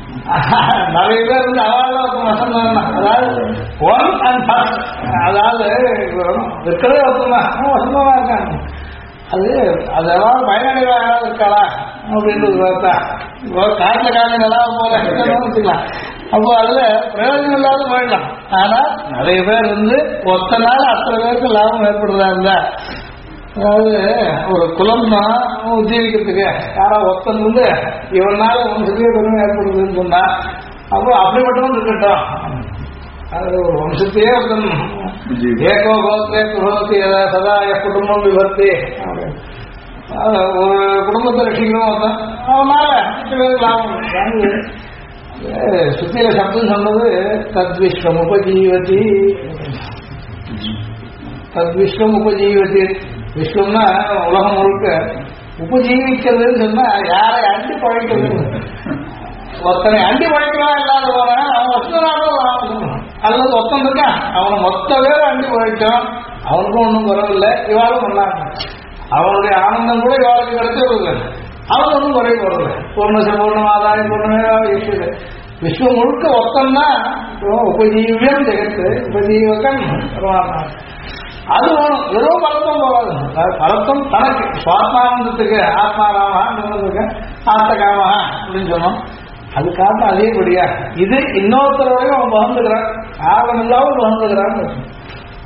நிறைய பேர் இருந்து அவள் வசந்தா, அதாவது ஒன் அண்ட் ஃபர்ஸ்ட், அதாவது இருக்கிறதே ஒருத்தமா வசந்தமா இருக்காங்க. அது அதாவது பயனடைவா யாராவது இருக்காளா அப்படின்றது பார்த்தா காட்டுல காரணம் எல்லாம் போல வச்சுக்கலாம். அப்போ அதுல பிரயோஜனம் இல்லாத போயிடலாம். ஆனா நிறைய பேர் வந்து ஒத்த நாள் அத்தனை பேருக்கு லாபம் ஏற்படுறதா இருந்தா, அதாவது ஒரு குலம் தான் உஜீவிக்கிறதுக்கு யாரா ஒத்தன் வந்து இவனால வம்சத்துக்கே பெருமை ஏற்படுதுன்னு சொன்னா, அப்போ அப்படி மட்டும் இருக்கட்டும். அது ஒரு வம்சத்தையே ஒருத்தன் ஏகோ கோத்திரே குரோத்தி சதா குடும்பம் விபத்தி, ஒரு குடும்பத்தை ரசிக்கணும் ஒருத்தன், அவனால லாபம். சுத்தியில சப்தம் சொன்னது தத்விஸ்வம் உபஜீவதி, தத்விஸ்வம் உபஜீவதி. விஸ்வம்னா உலகம் முழுக்க, உபஜீவிக்கிறதுன்னு சொன்னா யாரை அண்டி பழைக்கிறது. ஒருத்தனை அண்டி பழைக்கலாம் இல்லாத போறான் அவன் வசனாலும், அல்லது ஒத்தன் இருக்கான் அவனை மொத்த பேர் அண்டி பழைச்சான், அவனுக்கும் ஒன்றும் குறவில்லை, இவாளும் பண்ணாங்க. அவனுடைய ஆனந்தம் கூட இவாளுக்கு கிடைச்சதில்லை, அவன் ஒன்றும் குறைய போறதில்லை. பூர்ணமாதாயம் பூர்ணமே இருக்குது. விஸ்வம் முழுக்க ஒத்தம்னா உபஜீவியம் ஜெகத்து உபஜீவகன் பரமாத்மா. அது வெறும் பலத்தம் போகாது, பலத்தம் தனக்கு சுவாத்மானந்தத்துக்கு ஆத்மாராமஹா ஆத்தகாமஹா அப்படின்னு சொன்னோம். அது காரணம் அதேபடியா இது இன்னொருத்தரோடையும் அவன் பகிர்ந்துக்கிறான், ஆர்வம் இல்லாமல் பகிர்ந்துக்கிறான்னு.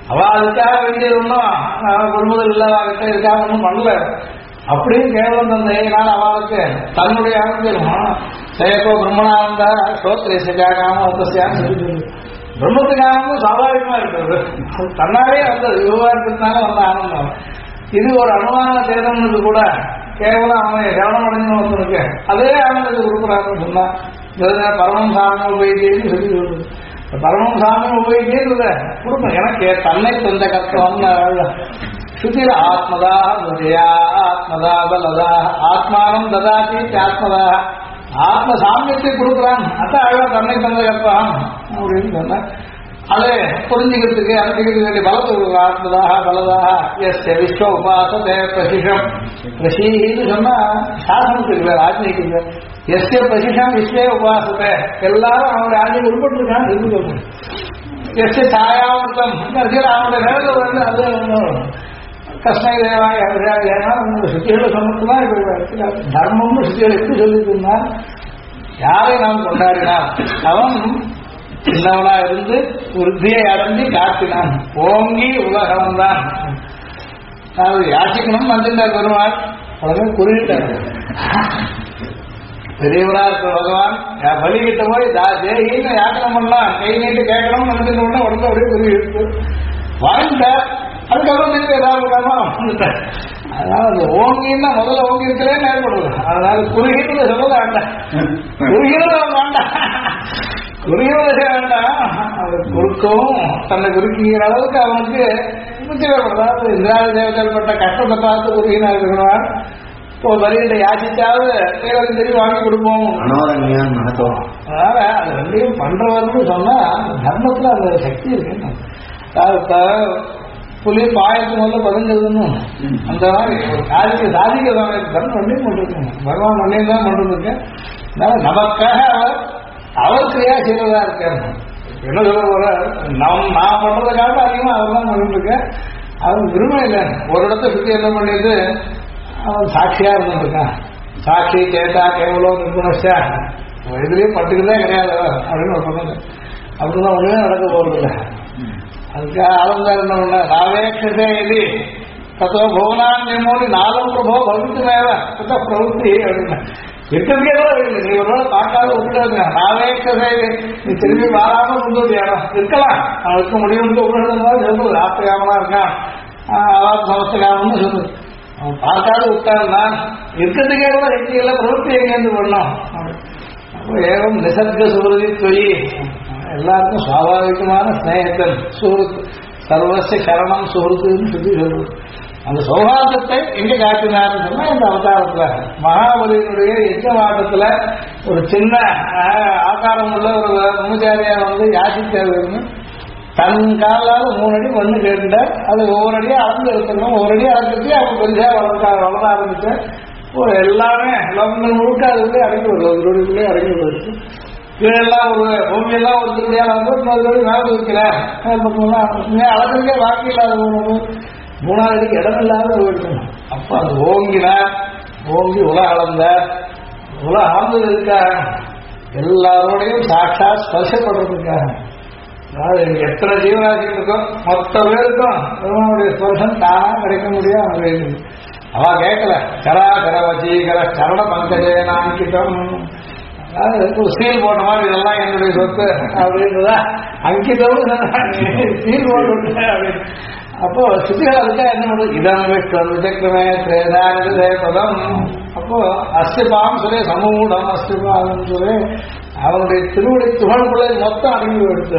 அவ அதுக்காக வேண்டியது ஒன்றும் கொள்முதல் இல்லாத இதுக்காக ஒன்றும் பண்ணல. அப்படியும் கேவலம் தந்தையினால் அவளுக்கு தன்னுடைய ஆரோக்கியம் செயக்கோ பிரம்மனானந்தா ஸ்ரோத்ரேசாகாம உபசியான்னு சொல்லி பிரம்மத்துக்காகவும் சாபாவிகமா இருக்கிறது. தன்னாலே அந்த விவகாரத்தினால வந்த ஆனந்தம். இது ஒரு அனுமான தேதம்னு கூட கேவலம் அவனை கவனம் அடைஞ்சு ஒருத்தனுக்கு அதே ஆனந்தத்தை கொடுக்குறாருன்னு சொன்னா பரமம் சாமி உபயோகின்னு சொல்லி சொல்லுது. பரமம் சாமி உபயோகிக்கிறத கொடுக்கணும். எனக்கு தன்னை சொந்த கர்த்தம் சுத்திர ஆத்மதா விஜயா ஆத்மதா பலதா ஆத்மானம் ததாதி ஆத்மதா ஆத்ம சாமியத்தை கொடுக்குறான். அதான் அழகா தன்னை சொந்த கர்த்தம் அப்படின்னு சொன்ன அதை புரிஞ்சுக்கிறதுக்கு அறிஞ்சிக்கிறதுக்கு வேண்டிய பலத்தை கொடுக்குறோம். ஆத்மதாக பலதாக எஸ் விஸ்வ உபாசத்தை பிரசிஷம் பிரசீன்னு சொன்னா சாசனத்துக்கு வேறு ஆஜ்ஞைக்கு எஸ்ய பிரசிஷம் விஸ்வே உபாசத்தை எல்லாரும் அவனுடைய ஆஜ்ஞைக்கு உட்பட்டுருக்கான்னு தெரிஞ்சு சொல்றேன். எஸ் சாயாமிருத்தம் அவனுடைய நேரத்தில் வந்து அது கிருஷ்ண தேவாய ஏன்னா சுத்திகளை சொன்னதுதான் இப்ப தர்மம்னு சுத்திகளை எப்படி சொல்லிட்டுனா யாரை நாம் கொண்டாடினான் அவன் சின்னவனா இருந்து விருத்தியை அடைஞ்சு காட்டினான் ஓங்கி உலகம் தான் யாசிக்கணும் வந்துட்டார் பெருமாள் உடனே குறியிட்டார். பெரியவரா இருக்கிற பகவான் பலிகிட்ட போய் தேகின்னு யாத்திரம் பண்ணலாம் கை நீட்டு கேட்கணும் நினைச்சு உடனே அப்படியே குறியிட்டு வாழ்ந்தார். அதுக்கப்புறம் திருப்பி ஏதாவது வந்துட்டார். அதனால அந்த ஓங்கின்னா முதல்ல ஓங்கி இருக்கிறேன்னு ஏற்படுது. அதனால குறுகிட்டு சொல்ல வேண்டாம், குறுகிறது வேண்டாம், குறுகிறது வேண்டாம். அது குறுக்கவும் தன்னை குறுக்கிற அளவுக்கு அவனுக்கு முக்கியப்படுறது. இந்திராதி தேவதைகள் பட்ட கஷ்டத்தை பார்த்து குறுகினா இருக்கிறார். இப்போ வரிகிட்ட யாசிச்சாவது தேவதையும் தெரிவி வாங்கி கொடுப்போம். அதனால அது ரெண்டையும் பண்றவர்னு சொன்னா தர்மத்துல அந்த சக்தி இருக்கு. புலி பாயத்து முதல்ல பதிஞ்சதுன்னு அந்த மாதிரி ஒரு காரியத்தை சாதிக்க தர்மம் ரெண்டையும் பண்ணிருக்கோங்க. பகவான் ரெண்டையும் தான் பண்ணிருக்கேன். அதனால நமக்காக அவர் கிரியாசீலதா இருக்காரு. என்ன சொல்ல போற நான் பண்றதுக்காக அதிகமா அவர் தான் பண்ணிட்டு இருக்கேன். அவன் விரும்ப இல்லை. ஒரு இடத்த சுத்தி என்ன பண்ணிட்டு அவன் சாட்சியா இருந்துருக்கான். சாட்சி கேட்டா கேவலோ நிர்குணஷா இதுலயும் பட்டுக்குதான் கிடையாது அப்படின்னு ஒரு சொன்னது. அப்படிதான் ஒண்ணுமே நடக்க போறது இல்லை. அதுக்காக ஆளுந்தார் என்ன பண்ண ராவேட்சே இது தத்துவ போகனான் நிம்மோடி நாளும் பிரபோ பவித்துமேவ புத்த பிரவృத்தி அப்படின்னா இருக்கிறதுக்கே கூட இல்லை. நீ ஒரு நாள் பார்க்காத விட்டுடாது. ராவேட்சே நீ திரும்பி வாராம முன்னோடி இருக்கலாம். அவனுக்கு முடியும் சொல்றது ஆத்திரகாமனா இருக்கான் அதாவது சமஸ்தகாமன்னு சொல்லுது. அவன் பார்க்காத விட்டான்னா இருக்கிறதுக்கே கூட சக்திகளை பிரவృத்தி எங்கேருந்து பண்ணோம். அப்போ ஏகம் நிசர்க சுருதி தொய் எல்லாருக்கும் சுவாபாவிகமான ஸ்நேகத்தன் சுஹൃத்து சர்வச சரணம் சுஹൃத்துன்னு சொல்லி சொல்லுவது. அந்த சௌஹார்தத்தை எங்க காட்டினார்னு சொன்னா இந்த அவதாரத்துல மகாபலியினுடைய யஜ்ஞவாட்டத்துல ஒரு சின்ன ஆகாரம் உள்ள ஒரு பிரம்மச்சாரியா வந்து யாசித்தவர்னு தன் காலால் 3 அடி மண்ணு கேட்டுட்டார். அது ஒவ்வொரு அடியா அளந்து எடுத்துக்கணும். ஒவ்வொரு அடி அளந்துட்டு அவங்க பெருசா வளர ஆரம்பிச்சேன். எல்லாமே லோகங்கள் முழுக்க அதுக்குள்ளே அடங்கி வருது. ஒரு ரோடுக்குள்ளே அடங்கி வருது. கீழெல்லாம் ஒரு பூமியெல்லாம் ஒரு திருடியாக வந்து இன்னொரு மேலே வைக்கல அளவுக்கே பாக்கி இல்லாத 3ஆவது அடிக்கு இடம் இல்லாத போயிருக்கணும். அப்ப அது ஓங்கினார். ஓங்கி உலக அளந்த உலக அளந்தது இருக்காக எல்லாரோடையும் சாட்சா ஸ்பர்ஷப்படுறதுக்காக. அதாவது எத்தனை ஜீவராசிகள் இருக்கும் மொத்த பேருக்கும் பெருமானுடைய ஸ்பர்ஷம் தானா கிடைக்க முடியாது. அவ கேட்கல கரா கரவச்சீகர சரண பங்கஜே நான்கிட்டம் ஒரு சீல் போட்ட மாதிரி இதெல்லாம் என்னுடைய சொத்து அப்படின்றதா அங்கிட்டவும் சீல் போட்டு அப்படின்னு. அப்போ சுத்திகள் அதுக்காக என்ன பண்ணுறது இதம் விசக்கிரமே பதம். அப்போ அஸ்திபாம் சொல்லி சமூடம் அஸ்திபாதம் சொல்லி அவனுடைய திருவடி துகள்குள்ளே மொத்தம் அடங்கி எடுத்து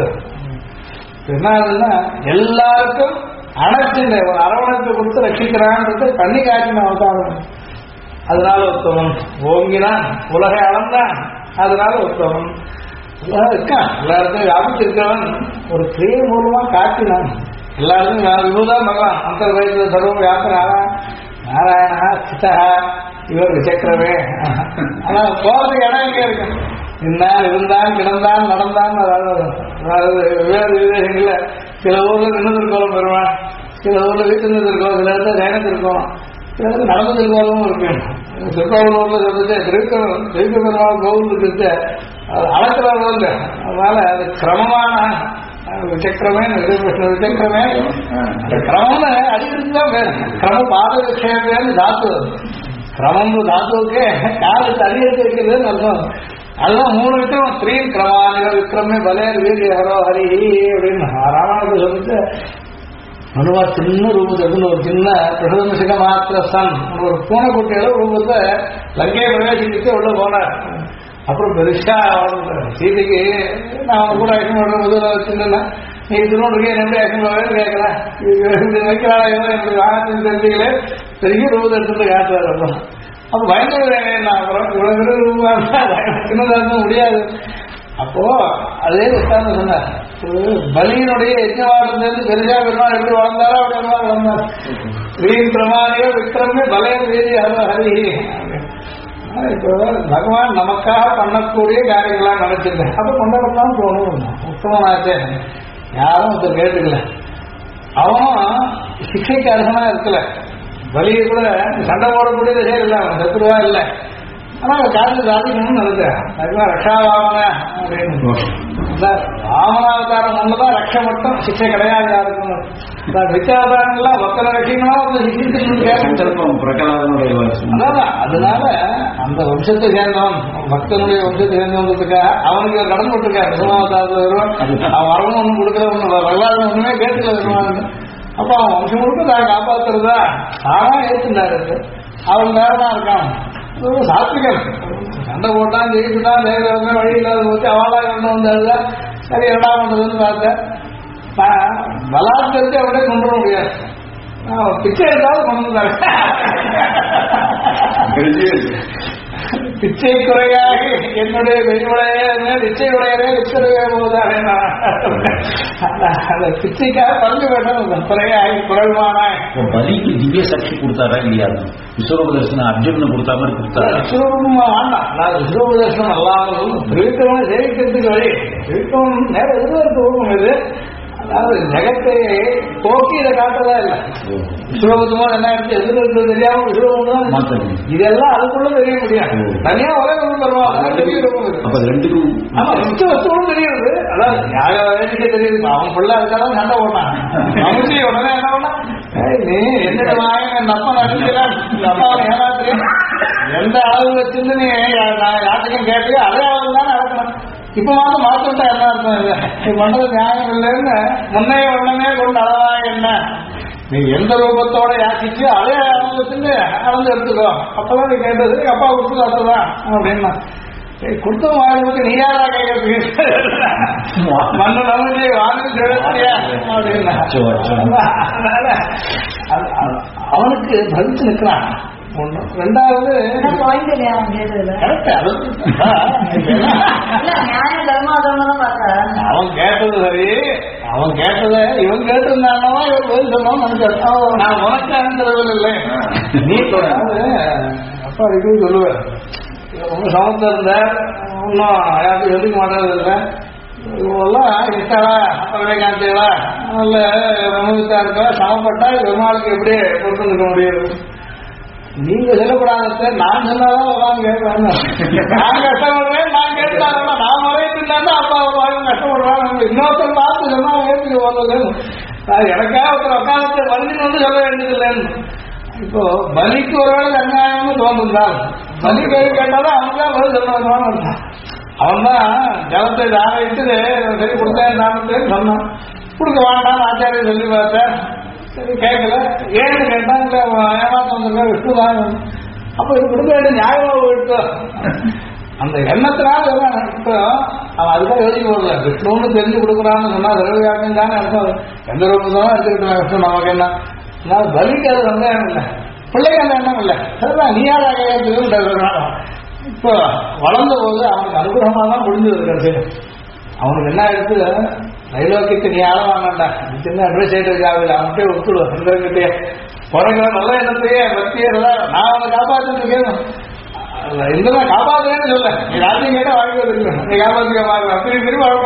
என்ன ஆகுதுன்னா எல்லாருக்கும் அணைச்சின்ற ஒரு அரவணைப்பை கொடுத்து ரட்சிக்கிறான்றது தண்ணி காட்டின அவதாரம். அதனால உத்தமன் ஓங்கினான் உலகை அளந்தான். அதனால உத்தமன் உலகம் இருக்கான். எல்லாருக்கும் வியாபிச்சிருக்கிறவன் ஒரு கிரியை மூலமா காட்டினான். எல்லாருக்கும் விபூதான் பகவான் அந்த வயசுல சர்வம் வியாபனாரா நாராயணா சிதா இவர் விசக்கிரமே. ஆனா போறதுக்கு இடம் எங்கே இருக்கு? நின்றான் இருந்தான் கிடந்தான் நடந்தான். அதாவது வெவ்வேறு விதங்கள்ல சில ஊர்ல நின்று திருக்கோலம் பெறுவான், சில ஊர்ல வீட்டு திருக்கோலம், சில இடத்துல ஜெயன திருக்கோலம், சில இடத்துல நடந்த திருக்கோலமும் இருக்கு. திருக்கோவிலூர்ல சொல்லிட்டு திருக்க பெருமாள் கோவில் இருக்கு அளக்கிறவங்க. அதனால அது கிரமமான விசக்கிரமே விஷ்ணு விசக்கிரமே கிரமம்னு அடிக்கிறதுதான் வேறு கிரமம் பாத விஷயமேன்னு தாத்து கிரமம் தாத்துவுக்கு காலத்து அடியெடுத்து வைக்கிறதுன்னு அர்த்தம் அதுதான் 3 விக்ரம் 3 கிரமானிக விக்ரமே பலேர் வீரிய ஹரோ ஹரி அப்படின்னு ராமாயணத்தை சொல்லிட்டு மனுவா சின்ன ரூபத்துக்குன்னு ஒரு சின்ன பிரசதமிசிக மாத்திர சன் ஒரு பூனைக்குட்டியோட ரூபத்தை லங்கையை பிரவேசிக்கிட்டு உள்ள போனார். அப்புறம் பெருசா சீதைக்கு நான் கூட ஆக்ஷன் பண்ற முதல்ல வச்சிருந்தேன்னா நீ திருநூறுக்கே எப்படி ஆக்ஷன் பண்ணுவேன்னு கேட்கறேன் வைக்கிறாளா என்னுடைய வாகனத்தின் தெரிஞ்சுக்கல பெரிய ரூபத்தை எடுத்துட்டு காட்டுறாரு. அப்புறம் அப்ப பயங்கர அப்புறம் இவ்வளவு ரூபா சின்னதாக முடியாது. அப்போ அதே உட்கார்ந்து சொன்னார் பலியினுடைய யஜ்ஞவாதத்திலிருந்து பெரியா பெருமாள் எப்படி வளர்ந்தாரோ அப்படி பெருமாள் வளர்ந்தார். வீண் பிரமாணியோ விக்ரமே பலையன் வீதி ஹரி. இப்போ பகவான் நமக்காக பண்ணக்கூடிய காரியங்களாக நினைச்சிருக்கேன் அப்ப கொண்டாடத்தான் தோணும். உத்தமனாச்சே யாரும் ஒருத்தர் கேட்டுக்கல அவனும் சிக்ஷைக்கு அர்ஹனா இருக்கல. பலியை கூட சண்டை போடக்கூடியது இல்லை அவன் சத்துருவா இல்லை. ஆனா காலத்து சாதிக்கணும்னு நினைச்சேன். அதுதான் ரக்ஷாவாமன அப்படின்னு வாமனாவதாரம் ஒண்ணுதான் ரக்ஷ மட்டும் சிக்ஷை கிடையாது யாருக்கும். வித்தியாவதாரங்கள்லாம் ஒத்தனை ரட்சிக்கணும் பிரகலாதனுடைய அதான். அதனால அந்த வம்சத்தை சேர்ந்தவன் பக்தனுடைய வம்சத்தை சேர்ந்தவன்றதுக்காக அவனுக்கு கடன் போட்டிருக்காரு. விசுவாவதாரத்தில் வருவான் அவன் வரவும் ஒன்றும் கொடுக்கல ஒண்ணு வரலாறு ஒண்ணுமே கேட்டுக்கல வருவாங்க. அப்ப அவன் வம்சம் முழுக்க தான் காப்பாத்துறதா தானா ஏற்றுண்டாரு. அவன் நேரமா இருக்கான் சாத்விகன். சண்டை போட்டான் ஜெயிச்சுட்டான் தேவையான வழி இல்லாத போச்சு அவளா கொண்டு வந்ததுதான் சரி என்ன பண்றதுன்னு பார்த்தேன். பலாத்கரிச்சு அவனே கொண்டு வர முடியாது. பிச்சை எடுத்தாலும் கொண்டு வந்தாங்க. பிச்சை குறையாக என்னுடைய வெறிவுடைய பிச்சை உடையவே விச்சருவே போதாக அந்த பிச்சைக்காக பறந்து போயிட்டான் குறையாகி குரல்மானாய். பலிக்கு திவ்ய சக்தி கொடுத்தாரா இல்லையா? விஸ்வரூப தரிசனம் அர்ஜுனன் கொடுத்தா மாதிரி கொடுத்தாரா? விஸ்வரூபம் வேண்டாம். நான் விஸ்வரூப தரிசனம் அல்லாமல் திருவிக்கவனை சேவிக்கிறதுக்கு வழி திருவிக்கவன் நேர ரூபம் இது. அதாவது ஜெகத்தை போக்கி இதை காட்டதா இல்லை. விஸ்வரூபத்துமோ என்ன எடுத்து எதிர்த்து இருக்கிறது தெரியாம விஸ்வரூபம் தான் இதெல்லாம் அதுக்குள்ள தெரிய முடியாது. தனியா ஒரே ரூபம் தருவாங்க. ரெண்டுக்கும் ஆமா மிச்ச வஸ்துவும் தெரியுது. அதாவது யாக வேண்டிக்க தெரியுது. அவன் பிள்ளை அதுக்காக சண்டை போட்டான். அவனுக்கு உடனே என்ன பண்ணா நீ என்னோட வாங்க அப்பா நடிக்கிறான் இந்த அப்பாவை ஏமாத்திரி எந்த அளவு வச்சிருந்து நீ யாத்திரையும் கேட்டு அதே அளவு தான் நடக்கணும். இப்ப மாத்தம் மாத்திட்டா என்ன அர்த்தம் இல்லை நீ பண்றது நியாயம் இல்லைன்னு முன்னைய உடனே கொண்டு அளவா என்ன நீ எந்த ரூபத்தோட யாச்சிச்சு அதே அளவு வச்சுட்டு அளந்து எடுத்துக்கோ. அப்பதான் நீ கேட்டது அப்பா கொடுத்து அதுதான் அப்படின்னா கொடுத்த வாழ்க்கை நீ யாரா கேட்கறதுக்கு மண்ணு நமக்கு வாங்கி சொல்லியா அப்படின்னா அவனுக்கு பதிச்சு நிற்கிறான். ஒண்ணு ரெண்டாவது அவன் கேட்டது சரி. அவன் கேட்டதை இவன் கேட்டிருந்தானோ இவன் பதில் சொன்னோம் நினைச்சாரு. நான் உனக்கு அனுப்புறது இல்லை நீ அப்பா அடிக்கடி சொல்லுவேன் ரொம்ப சமத்தை இருந்த இன்னும் யாருக்கும் சொல்லிக்க மாட்டது இல்லை. இவெல்லாம் இருக்காளா விவேகாந்திகளா நல்ல மனுவித்தா இருக்கா சமப்பட்டா பெருமாளுக்கு எப்படி பொறுத்து நிற்க முடியாது. நீங்க சொல்லக்கூடாத நான் சொன்னாதான் வாங்க கேட்கலாம். நான் கஷ்டப்படுறேன் நான் கேட்டாங்க நான் முறையிட்டு அப்பா கஷ்டப்படுறாங்க. இன்னொருத்தர் பார்த்து சொன்னா ஏற்றுக்க போறது எனக்காக ஒருத்தர் உட்காந்து வலின்னு வந்து சொல்ல வேண்டியதில்லைன்னு. இப்போ பலிக்கு ஒருவேளை அநியாயம்னு தோன்றுந்தால் பலி கேள்வி கேட்டாலும் அவன்தான் பதில் சொல்லணும்னு இருந்தான். அவன் தான் ஜலத்தை தாரையிட்டு சரி கொடுத்தேன் தானத்தேன்னு சொன்னான். கொடுக்க வேண்டாம் ஆச்சாரிய சொல்லி பார்த்தேன். சரி கேட்கல ஏன்னு கேட்டாங்க ஏமாத்த வந்திருக்க விஷ்ணுதான். அப்ப இது கொடுக்க வேண்டிய நியாயமாக போயிட்டு அந்த எண்ணத்தினால இப்போ அவன் அதுக்காக யோசிக்க போகல. விஷ்ணுன்னு தெரிஞ்சு கொடுக்குறான்னு சொன்னா ரவியாக்கம் தானே அர்த்தம். எந்த ரூபத்தான் எடுத்துக்கிட்டேன் விஷ்ணு நமக்கு என்ன பலிக்கு அது சந்தேகம் இல்லை. பிள்ளைக்கு அந்த எண்ணம் இல்லை. சரிதான் நீ யாராக இப்போ வளர்ந்த போது அவனுக்கு அனுகிரகமா தான் முடிஞ்சது. அவனுக்கு என்ன ஆயிடுச்சு தைலோக்கியத்தை நீ ஆள வாங்கண்டா சின்ன அட்வைசேட்டருக்கு ஆகுது அவன்கிட்டே ஒத்துடுவோம். சந்திரகிட்டே பிறகு நல்ல எண்ணத்தையே பக்தியே நான் அவனை காப்பாற்றிட்டு இருக்கேன். இந்த காப்பாத்துறேன்னு சொல்ல நீ ராஜ்யம் கேட்டா வாங்கி வந்துருக்கேன். நீ காப்பாற்றிக்க அப்படி திரும்பி வர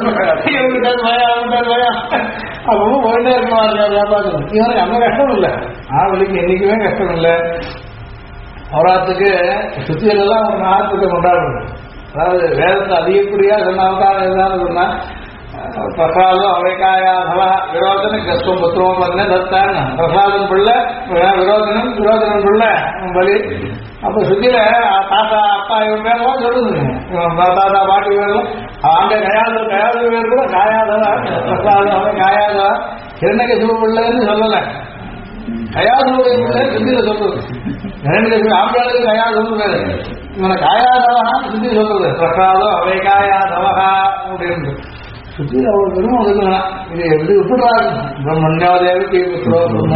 போறான். அப்பவும் போயிட்டே இருக்க காப்பாற்றணும். இவனுக்கு அந்த கஷ்டம் இல்லை. ஆவலிக்கு என்னைக்குமே கஷ்டம் இல்லை. அவராத்துக்கு சுத்திகள் எல்லாம் ஒரு நாட்டுக்கு கொண்டாடணும். அதாவது வேதத்தை அதிகப்படியா சொன்ன அவதாரம் எதாவது சொன்னா பிரசாதம் அவைகாயாதவ விரோதன கஸ்வம் புத்திரமோ பண்ண தத்தான் பிரசாதம் பிள்ளை விரோதனம் பிள்ளை பலி. அப்ப சுத்தியில தாத்தா அப்பா இவன் பேரெல்லாம் சொல்லுதுங்க. இவன் தாத்தா பாட்டி பேரெல்லாம் அங்க கயாது பேர் கூட காயாதவ பிரசாதம் அவன் காயாதவ இரண்டகசிப பிள்ளைன்னு சொல்லல. கயாதுடைய பிள்ளை சுத்தியில சொல்றது. இரண்டகசிப ஆம்பியாளுக்கு கயாதுன்னு பேரு. இவனை காயாதவா சுத்தி சொல்றது பிரசாதம் அவை காயாதவகா அப்படின்னு சுத்தியில் அவ்வளவு பெரும் ஒதுக்கலாம். இது எப்படி விட்டுறாரு பிரம்மண்யோ தேவகி புத்திரோ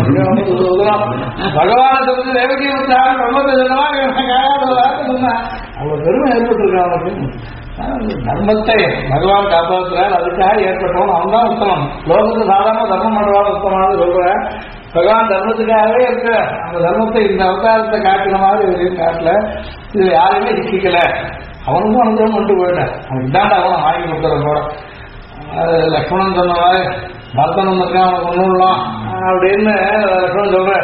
பகவான சொல்றது தேவகி புத்திராக பிரம்மத்தை சொல்லவா காயாதவான்னு சொன்னா அவ்வளவு பெருமை ஏற்பட்டிருக்கான் அவனுக்கு. தர்மத்தை பகவான் காப்பாற்றுறார், அதுக்காக ஏற்பட்டவன் அவன் தான் உத்தமம். லோகத்துக்கு சாதாரண தர்மம் பண்ணுவான் உத்தமானு சொல்றேன். பகவான் தர்மத்துக்காகவே இருக்க அந்த தர்மத்தை இந்த அவதாரத்தை காட்டின மாதிரி எதையும் காட்டல. இதுல யாருமே சிக்கிக்கல. அவனுக்கும் அனுகிரகம் கொண்டு போயிட்டான். அவனுக்கு இதாண்டா அவனை வாங்கி கொடுக்குற கூட லக்ஷ்மணன் சொன்ன மாதிரி பரதன் வந்திருக்கான் அவனுக்கு ஒன்றும் இல்லாம் அப்படின்னு லக்ஷ்மணன் சொல்றேன்.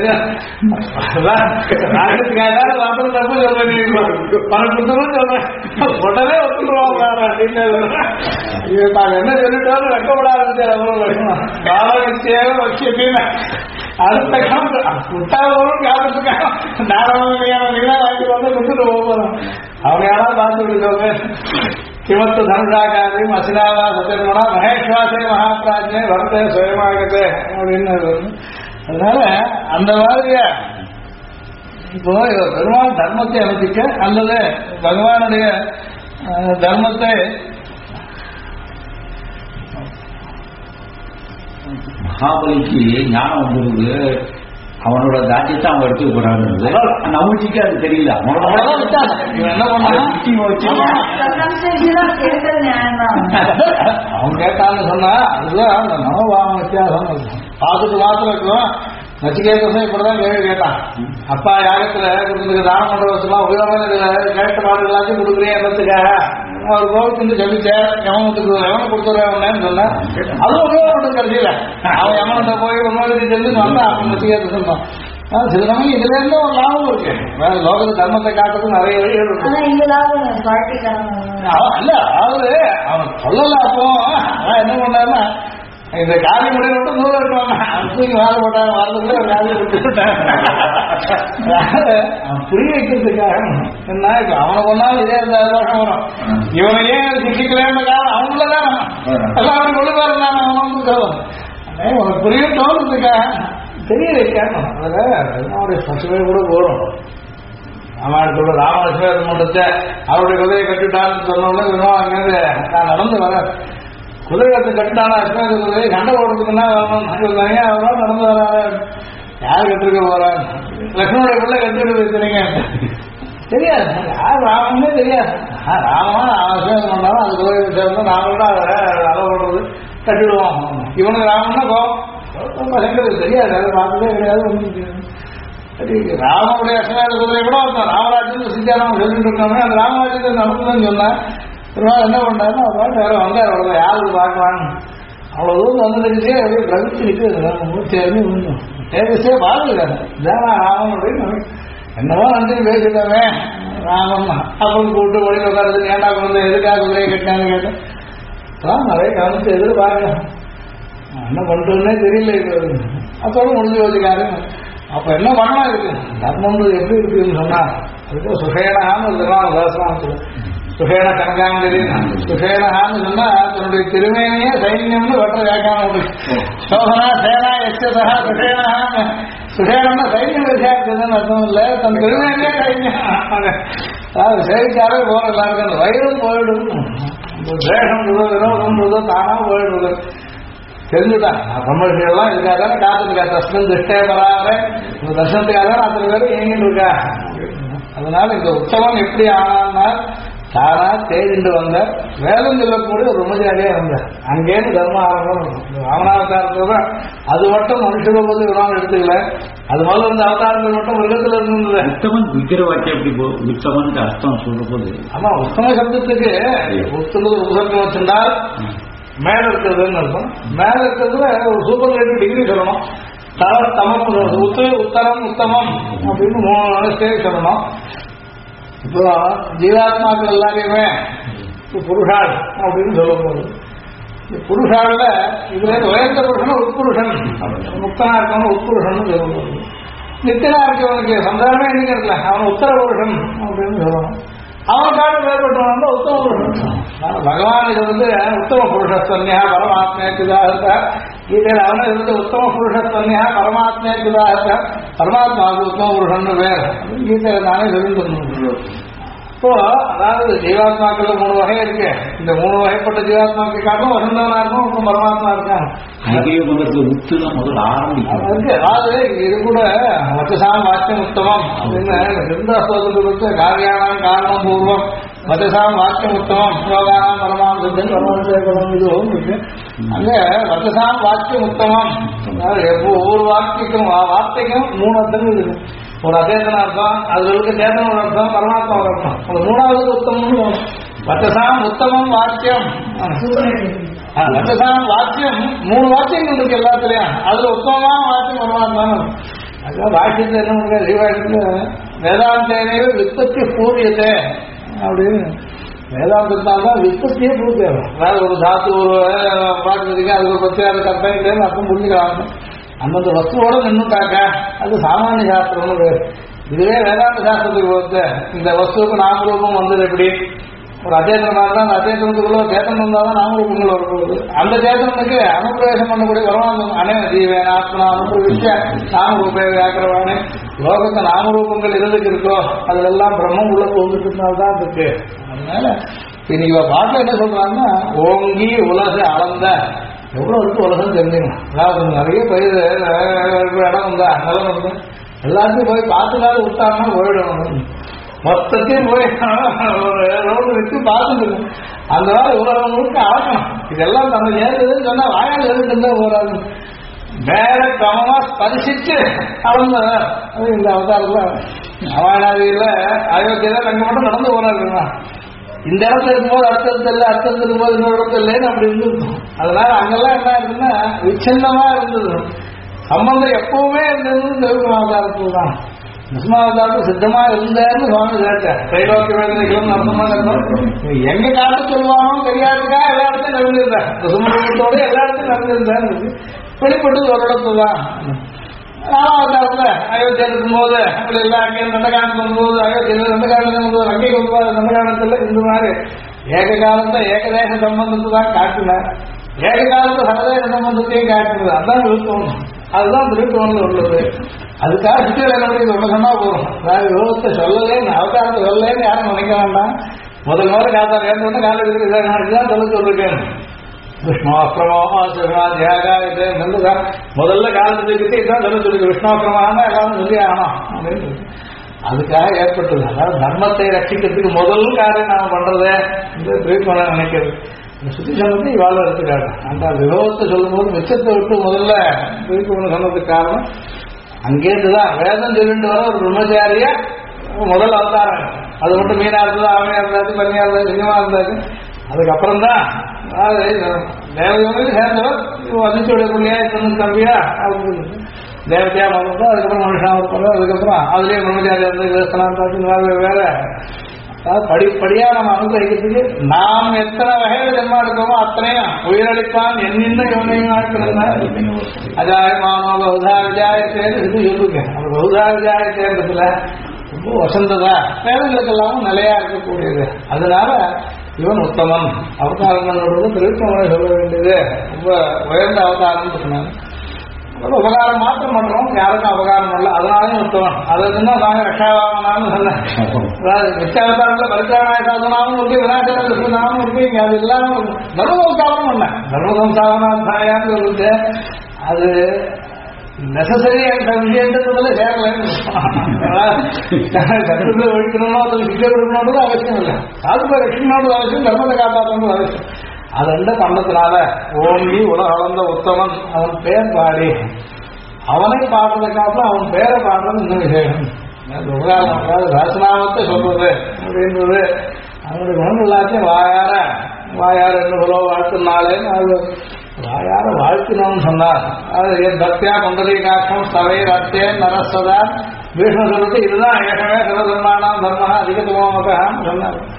ராஜத்துக்காக பரதன் தப்பு சொல்றேன் பணம் சொல்றேன் உடனே ஒத்துருவாங்க அப்படின்னு நாங்க என்ன சொல்லிட்டோம் வெக்கப்படாது லக்ஷ்மணன் காலநிச்சயம் வச்சு அடுத்த முட்டாளரும் காலத்துக்காக நாராயண வாங்கி வந்து கொடுத்துட்டு போகிறோம். அவங்க யாராவது பார்த்துட்டு கிமத்து தனுஷாக்காரையும் அசினாவா சத்தியமனா மகேஸ்வாசே மகாபிராஜ்யே வரதே சுயமாகத்தே அப்படின்னு. அதனால அந்த மாதிரியா இப்போ பெருமாள் தர்மத்தை அமைச்சிக்க அல்லது பகவானுடைய தர்மத்தை மகாபலிக்கு ஞானம் வந்துருது. அவனோட ராஜ்யத்தை அவன் எடுத்துக்க போறாங்க. நம்பிக்கைக்கு அது தெரியல. அவன் கேட்டான்னு சொன்னா அதுதான் அந்த மனோபாவம் வித்தியாசம். பார்த்துட்டு மாத்திரம் இருக்கும். நச்சிகேதன் இப்படிதான் கேள்வி கேட்டான். அப்பா யாகத்துல கொடுத்துருக்கு தானம் பண்ற வச்சுலாம் உபயோகம் கேட்ட பாடு எல்லாத்தையும் கொடுக்குறேன் என்னத்துக்காக அவர் கோவித்து சொல்லிச்சேன் யமனத்துக்கு யமனை கொடுத்துறேன்னு சொன்னேன். அதுவும் உபயோகப்பட்டு கடைசியில அவன் யமனத்தை போய் உண்மைக்கு சொல்லி வந்தான். அப்ப நச்சிகேதன் சொன்னான். சில சமயம் இதுல இருந்து ஒரு லாபம் இருக்கு. வேற லோகத்து தர்மத்தை காட்டுறதுக்கு நிறைய வழிகள் இருக்கு. இல்ல அதாவது அவன் சொல்லல. அப்போ என்ன பண்ணாருன்னா இந்த காலி முடிவு மட்டும் நூறு இருப்பாங்க. தூக்கி வாழ போட்டாங்க. வாழ்ந்துக்குள்ள ஒரு காலி கொடுத்துட்டாங்க. அவன் புரிய வைக்கிறதுக்காக என்ன இப்ப அவனை கொண்டாலும் இதே 2,000 வருஷம் வரும். இவனை ஏன் சிக்கிக்கலன்னு காலம் அவங்களதான் எல்லாரும் கொண்டு போறாங்க. அவனும் சொல்லுவோம் உனக்கு புரிய தோணுறதுக்காக தெரிய வைக்கணும். அதுல பசுமை கூட போறோம். ராமாயணத்தோட ராமலட்சுமி மண்டத்தை அவருடைய குதிரையை கட்டிட்டான்னு சொன்னோம்னா அங்கிருந்து நான் நடந்து வரேன். குதிரையத்தை கட்டிட்டானா அஸ்மதி குதிரையை சண்டை போடுறதுக்குன்னா அவரால் நடந்து வராரு. யார் கட்டிருக்க போறாங்க? லக்ஷ்மணுடைய பிள்ளை கட்டிட்டு வச்சுறீங்க தெரியாது. யார் ராமனே தெரியாது. ராமனா அவசியம் பண்ணாலும் அது குதிரை சேர்ந்து நாம அதை அளவு பண்றது கட்டிடுவோம். இவனுக்கு ராமன்னா கோபம் தெரியாது. அதை பார்த்ததே கிடையாது. ஒன்றும் தெரியாது. சரி ராமனுடைய அஸ்மதி குதிரை கூட ஒருத்தன் ராமராஜ்யத்தை சித்தியாராமன் சொல்லிட்டு இருக்காங்க. அந்த ராமராஜ்யத்தை நடத்துதுன்னு சொன்னா பெருமாள் என்ன பண்ணாருன்னா அவர் வேற வந்தார். அவ்வளோ யாருக்கு பார்க்கலான்னு அவ்வளோ தூரம் வந்துருந்துச்சே அப்படியே பிரமிச்சு நிற்கிறது. மூச்சேர்ந்து விழுந்தோம். தேவசே பாருங்கிறாரு இதானா ராமன் அப்படின்னு என்னவோ நன்றி பேசிட்டாமே ராமன் அப்படின்னு கூப்பிட்டு ஒளி உட்காருது. ஏண்டா குழந்தை எதுக்காக குதிரையை கட்டினான்னு கேட்டேன். அதான் நிறைய கவனிச்சு எதிர்பார்க்க என்ன பண்ணுறதுன்னே தெரியல. இது அதோட முடிஞ்சு வச்சுக்காரு. அப்ப என்ன பண்ணா இருக்கு தர்மம் எப்படி இருக்குன்னு சொன்னா அதுக்கு சுகேனான்னு ஒரு தாசனம் சுகேன கனகாங்கரி சுகேனஹான்னு சொன்னா தன்னுடைய திருமேனியே சைன்யம்னு வெட்ட வியாக்கியானம் சோதனா சேனா எச்சதா சுகேனஹான்னு சுகேனம்னா சைன்யம் விசாரிச்சதுன்னு அர்த்தம் இல்லை. தன் திருமேனியே சைன்யம். அதாவது சேவிச்சாலே போற எல்லாருக்கும் அந்த வயிறும் போயிடும். தேசம் விரோதம் தானா போயிடுது. தெரிஞ்சுதான் பிரம்மர்ஷிகள்லாம் இதுக்காக தானே காத்துருக்கா. தஸ்மின் திருஷ்டே வராத இந்த தர்சனத்துக்காக தான் அத்தனை பேரும் இயங்கிட்டு இருக்கா. அதனால இந்த உற்சவம் எப்படி ஆனான்னா தானா தேடிண்டு வந்த வேதம் சொல்லக்கூடிய ஒரு பிரம்மச்சாரியே வந்தார். அங்கேன்னு தர்ம ஆரம்பம் இருக்கும். ராமநாவதாரத்துல அது மட்டும் மனுஷனை போது விராமம் எடுத்துக்கல. அது முதல்ல இருந்த அவதாரங்கள் மட்டும் மிருகத்துல இருந்தது. உத்தமன் விக்கிர வாக்கியம் எப்படி உத்தமனுக்கு அர்த்தம் சொல்ற போது ஆமா உத்தம சப்தத்துக்கு உத்தமது உபசர்க்கம் வச்சிருந்தால் மேல இருக்கிறதுன்னு இருக்கும். மேல இருக்கிறதுல ஒரு சூப்பர் டிகிரி சொல்லணும். தமம் உத்தரம் உத்தமம் அப்படின்னு 3 ஸ்டேஜ் சொல்லணும். இப்போ ஜீவாத்மாக்கள் எல்லாரையுமே புருஷாள் அப்படின்னு சொல்ல போகுது. புருஷால இதுல உயர்ந்த புருஷன் உட்புருஷன், முக்தனா இருக்கவன் உட்புருஷன் சொல்லணும். நித்தியனா இருக்கவனுக்கு சந்தானமே இன்னைக்கு இருக்கல, அவன் உத்தர புருஷன் அப்படின்னு சொல்லணும். அவன் காட்டு வேறுபட்டவன் தான் உத்தம புருஷன். பகவான் இது உத்தம புருஷஸ்தன்யா பரமாத்மேக்குதாக கீதையில் அவனை இருந்து உத்தம புருஷஸ்தன்யா பரமாத்மேக்குதாக பரமாத்மாவுக்கு உத்தம புருஷன் வேறு கீதையில நானே சொல்லிட்டு. இப்போ அதாவது ஜீவாத்மாக்கள் 3 வகை இருக்கு. இந்த 3 வகைப்பட்ட ஜீவாத்மாக்கள் காட்டும் வசந்தவனா இருக்கும், இப்போ பரமாத்மா இருக்காங்க. அதாவது இது கூட வச்சசாம் வாக்கியம் உத்தமம் அப்படின்னு இருந்தாஸ்தோதத்துக்கு காரியானாம் காரணம் பூர்வம் வச்சசாம் வாக்கியம் உத்தமம் யோகானாம் பரமாந்தன் பரமாந்தம் இதுவும் இருக்கு. அங்க வச்சசாம் வாக்கியம் உத்தமம், ஒவ்வொரு வார்த்தைக்கும் 3 அர்த்தங்கள் இருக்கு. ஒரு அத்தேதன அர்த்தம், அதுகளுக்கு தேதன ஒரு அர்த்தம், பரமாத்மா ஒரு அர்த்தம். ஒரு 3வது உத்தமம் வச்சசாம் உத்தமம் வாக்கியம். வச்சசாம் வாக்கியம் 3 வாக்கியங்கள் இருக்கு எல்லாத்துலயும். அதுல உத்தமமான வாக்கியம் பரமாத்மா. அதுதான் வாக்கியத்தை என்ன பண்ணுங்க, ஜீவாக்கியத்துல வேதாந்தேனே விற்பத்தி பூரியத்தை அப்படின்னு வேதாந்தத்தால்தான் விற்பத்தியே பூர்த்தியாகும். அதாவது ஒரு தாத்து ஒரு பார்க்கறதுக்கு அது ஒரு பத்தியாவது கற்பனை அர்த்தம் புரிஞ்சுக்கலாம். அந்தந்த வஸ்துவோட நின்றுட்டாக்க அது சாமானிய சாஸ்திரம்னு பேர். இதுவே வேதாந்த சாஸ்திரத்துக்கு பொறுத்து இந்த வஸ்துவுக்கு நாமரூபம் வந்தது எப்படி, ஒரு அச்சேதனமாக இருந்தால் அந்த அச்சேதனத்துக்குள்ள சேத்தனம் இருந்தால் தான் நாமரூபங்கள் வரப்போகுது. அந்த சேத்தனத்துக்கு அனுப்பிரவேசம் பண்ணக்கூடிய பரமாத்மா அனே ஜீவன் ஆத்மா அனுப்பிரவிச்ச நாமரூபே வியாக்கிரவானே லோகத்தை நாமரூபங்கள் எதுக்கு இருக்கோ அதுல எல்லாம் பிரம்மம் உள்ள தோன்றுறதுனால்தான் இருக்கு. அதனால இன்னைக்கு பாட்டில் என்ன சொல்றாங்கன்னா, ஓங்கி உலக அளந்த எவ்வளவு இருக்கு உலகம் தெரிஞ்சுக்கணும். அதாவது நிறைய பயிர் இடம் இருந்தா நிலம் இருந்தா எல்லாத்தையும் போய் பார்த்துக்காது விட்டாங்கன்னா போயிடணும். மொத்தத்தையும் போய் ஒரு ரோடு வச்சு பார்த்துட்டு அந்த மாதிரி உலகம் முழுக்க அளக்கணும். இதெல்லாம் நம்ம ஏறுதுன்னு சொன்னா வாயால் எழுதுன்னா போறாது, வேற கிரமமா ஸ்பரிசிச்சு அளந்தவர். அது இந்த அவதாரத்துல அவானாதியில அயோத்தியில தங்க மட்டும் நடந்து போறாருன்னா இந்த இடத்துல இருக்கும்போது அடுத்தது இல்லை, அடுத்தது இருக்கும்போது இன்னொரு இடத்துல இல்லைன்னு அப்படி இருந்துருக்கும். அதனால அங்கெல்லாம் என்ன இருக்குன்னா விச்சின்னமா இருந்தது, சம்பந்தம் எப்பவுமே இருந்தது தேவதாரத்தில் தான். நிஸ்மாவதாரத்தில் சித்தமா இருந்தேன்னு சுவாமி கேட்டார். தைலோக்கிய வேதனைகளும் நடந்தமா இருந்தோம். எங்க காட்டு சொல்லுவானோ தெரியாதுக்கா எல்லா இடத்தையும் நடந்திருந்தேன், சுமந்தத்தோட எல்லா இடத்தையும் நடந்திருந்தேன். வெளிப்பட்டது ஒரு இடத்துல தான். 4வது அயோத்தியா இருக்கும்போது அப்படி இல்லை, அங்கே தண்டகாண்டத்துக்கு வரும்போது அயோத்தியில் தண்டகாண்டத்துக்கு வரும்போது அங்கே கொண்டு தண்டகாண்டத்தில் இந்த மாதிரி ஏக காலத்தை ஏகதேச சம்பந்தத்தை தான் காட்டினார். ஏக காலத்தை சர்வதேச சம்பந்தத்தையும் காட்டினது. அதான் விருத்தம், அதுதான் திருத்தம்னு உள்ளது. அதுக்காக சித்திர என்ன ஒன்று சொன்னா போதும். அதாவது விரோதத்தை சொல்லலேன்னு அவதாரத்தை சொல்லலேன்னு யாரும் நினைக்க வேண்டாம். முதல் முறை காத்தா வேணும்னு காலையில் இதுதான் சொல்ல சொல்லிருக்கேன். விஷ்ணுவாக்கிரமா முதல்ல காலத்துக்கிட்டே இதான் சொல்ல சொல்லி விஷ்ணுவாக்கிரமான எல்லாரும் சொல்லி ஆகணும் அப்படின்னு அதுக்காக ஏற்பட்டது. அதாவது தர்மத்தை ரட்சிக்கிறதுக்கு முதல் காரியம் நாம பண்றதே இந்த திருப்பண நினைக்கிறது. இந்த சுத்தி சொன்னது இவாள் எடுத்துக்காரு. அந்த விரோதத்தை சொல்லும் போது மிச்சத்தை விட்டு முதல்ல திருப்பணம் சொன்னதுக்கு காரணம் அங்கேருந்துதான் வேதம் சொல்லிட்டு வர ஒரு பிரம்மச்சாரிய முதல் அவதாரம். அது மட்டும் மீனா இருந்தது, ஆமையா இருந்தாது, பன்னியா இருந்தாது, சினிமா இருந்தாது. அதுக்கப்புறம் தான் தேவதையோடு சேர்ந்தவர் அதிர்ச்சியோட பிள்ளையா தன்னு தம்பியா அப்படின்னு தேவதையா மதம். அதுக்கப்புறம் மனுஷனா இருப்பாங்க. அதுக்கப்புறம் அதுலேயே பிரம்மச்சாரியா இருந்து வேஸ்தனாந்தாச்சு வேற. அதாவது படிப்படியா நம்ம அனுகிரகிக்கிறதுக்கு நாம் எத்தனை வகையில ஜென்மா எடுக்கோமோ அத்தனையும் உயிரளிப்பான் என்னென்ன யோனையும் இருக்கிறதுனால அஜாயமானோ பௌதா விஜாயத்தேன்னு இது சொல்லிருக்கேன். அந்த பௌதா விஜாயத்தேன்றதுல ரொம்ப வசந்ததா வேதங்களுக்கெல்லாமும் நிலையா இருக்கக்கூடியது. அதனால இவன் உத்தமன். அவதாரங்கள் திருத்தமனை சொல்ல வேண்டியது ரொம்ப உயர்ந்த அவதாரம் சொன்னாங்க. உபகாரம் மாற்றம் பண்றோம், யாருக்கும் அபகாரம் பண்ணல, அதனாலையும் உத்தமன். அதுன்னா நாங்க ரஷாவாமனான்னு சொன்னேன். அதாவது நிச்சயாவதாரத்தில் பரிசாராய சாதனாவும் இருக்கு, விநாசன கிருஷ்ணனாவும் இருக்கு. இங்க அது இல்லாம தர்மசம்சாவனம் பண்ணேன். தர்மசம்சாவனாத்தியான்னு சொல்லிட்டு அது நெசசரி என்ற விஷயன்றதுல சேரலன்னு கருத்துல ஒழிக்கணும்னோ அதில் சிக்கை கொடுக்கணுன்றது அவசியம் இல்லை. சாதுப ரஷ்மனோட அவசியம், தர்மத்தை காப்பாற்றணும் அவசியம். அது ரெண்டு பண்ணத்தினால ஓங்கி உலக அளந்த உத்தமன் அவன் பெயர் பாடி அவனை பாடுறதை காட்டிலும் அவன் பெயரை பாடுறது இன்னும் விசேஷம். உபகாரம் ரசனாமத்தை சொல்றது அப்படின்றது அவனுடைய குணம் எல்லாத்தையும் வாயார என்ன சொல்ல வாழ்த்துனாலே அது வாயார வாழ்த்தினோம்னு சொன்னார். அது என் பக்தியா கொண்டதை காட்டும் சவை ரத்தே நரஸ்வதா பீஷ்ம சொல்லிட்டு இதுதான் ஏகமே சிவதர்மானாம் தர்மனா அதிகத்துவமாக சொன்னார்.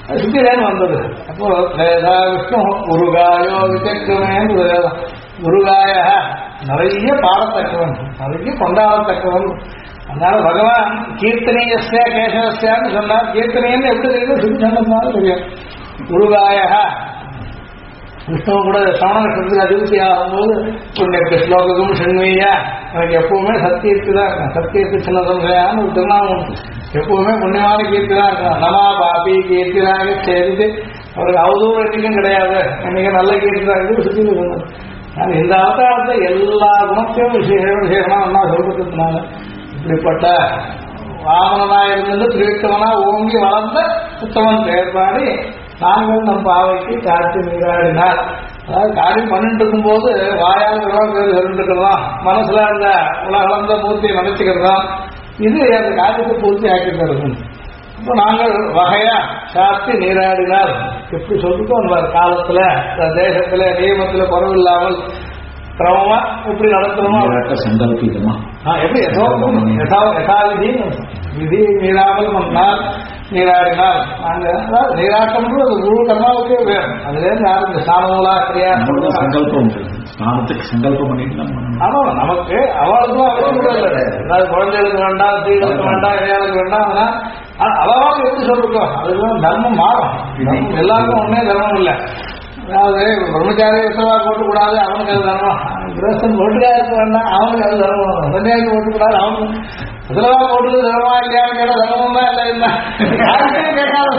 அது சுத்திரேன்னு வந்தது. அப்போ விஷ்ணு உருகாயோ விசக்கிரமேன்னு வேதம். உருகாய நிறைய பாடத்தக்கவன், நிறைய கொண்டாடத்தக்கவன். அதனால பகவான் கீர்த்தனீயஸ்ய கேசவஸ்யான்னு சொன்னார். கீர்த்தனையன்னு எப்படி தெரியும்? சுத்தி சொன்னதுனால தெரியும். உருகாய விஷ்ணு கூட சமணத்துக்கு அதிபதி ஆகும்போது புண்ணிய ஸ்லோகம் சென்மையா எனக்கு எப்பவுமே சத்தியத்து தான் இருக்கேன். சத்தியத்து சின்ன சம்சயான்னு ஒரு திருநாமம். எப்பவுமே புண்ணியமான கீர்த்தி தான் இருக்கான். நமா பாபி கீர்த்திதாக சேர்ந்து அவருக்கு அவதூறு எண்ணிக்கும் கிடையாது. இன்னைக்கு நல்ல கீர்த்தி தான் இது சுத்தி சொன்னது. நான் இந்த அவதாரத்தை எல்லா குணத்தையும் விசேஷமா ஒன்னா சொல்றதுனால இப்படிப்பட்ட வாமனா இருந்தது திருவித்தவனா ஓங்கி வளர்ந்த உத்தமன் செயற்பாடி நாங்கள் நம் பாவைக்கு காற்று நீராடினார். அதாவது காரியம் பண்ணிட்டு இருக்கும் போது வாயால் பேர் சொல்லிட்டு இருக்கிறதாம், மனசுல அந்த உலகளந்த மூர்த்தியை நினைச்சுக்கிறதாம். இது அந்த காரியத்தை பூர்த்தி ஆக்கிட்டு. இப்போ நாங்கள் வகையா சாத்தி நீராடினார். எப்படி சொல்லிட்டு வந்தார் காலத்துல தேசத்துல நியமத்துல குறவில்லாமல் கிரமமா எப்படி நடத்தணுமா சங்கல்பிதமா எப்படி யதாவிதி விதி மீறாமல் பண்ணால் நீராடினால் நாங்க அதாவது நீராட்டம்ன்றது அது முழு கர்மாவுக்கே வேணும். அதுல இருந்து யாருக்கு ஸ்நானங்களா கிரியா சங்கல்பம் ஸ்நானத்துக்கு சங்கல்பம் பண்ணிட்டு ஆமா நமக்கு அவளுக்கும் அவசியம் இல்லை. அதாவது குழந்தைகளுக்கு வேண்டாம், ஸ்திரீகளுக்கு வேண்டாம், இளையாளுக்கு வேண்டாம். அதெல்லாம் அளவாக எப்படி சொல்லிருக்கோம். அதுதான் தர்மம் மாறும். எல்லாருக்கும் ஒன்னே தர்மம் இல்லை. அதாவது பிரம்மச்சாரி எத்தவா போட்டுக்கூடாது அவனுக்கு அது தர்மம், கிரஸ்தன் போட்டுக்காருக்கு வேண்டாம் அவனுக்கு அது தர்மம், சன்னியாசி போட்டுக்கூடாது அவனுக்கு எத்தவா போட்டுக்கு தர்மமா இல்லையான்னு கேட்டா தர்மம் தான் இல்லை இல்லை யாருக்கும் கேட்காது.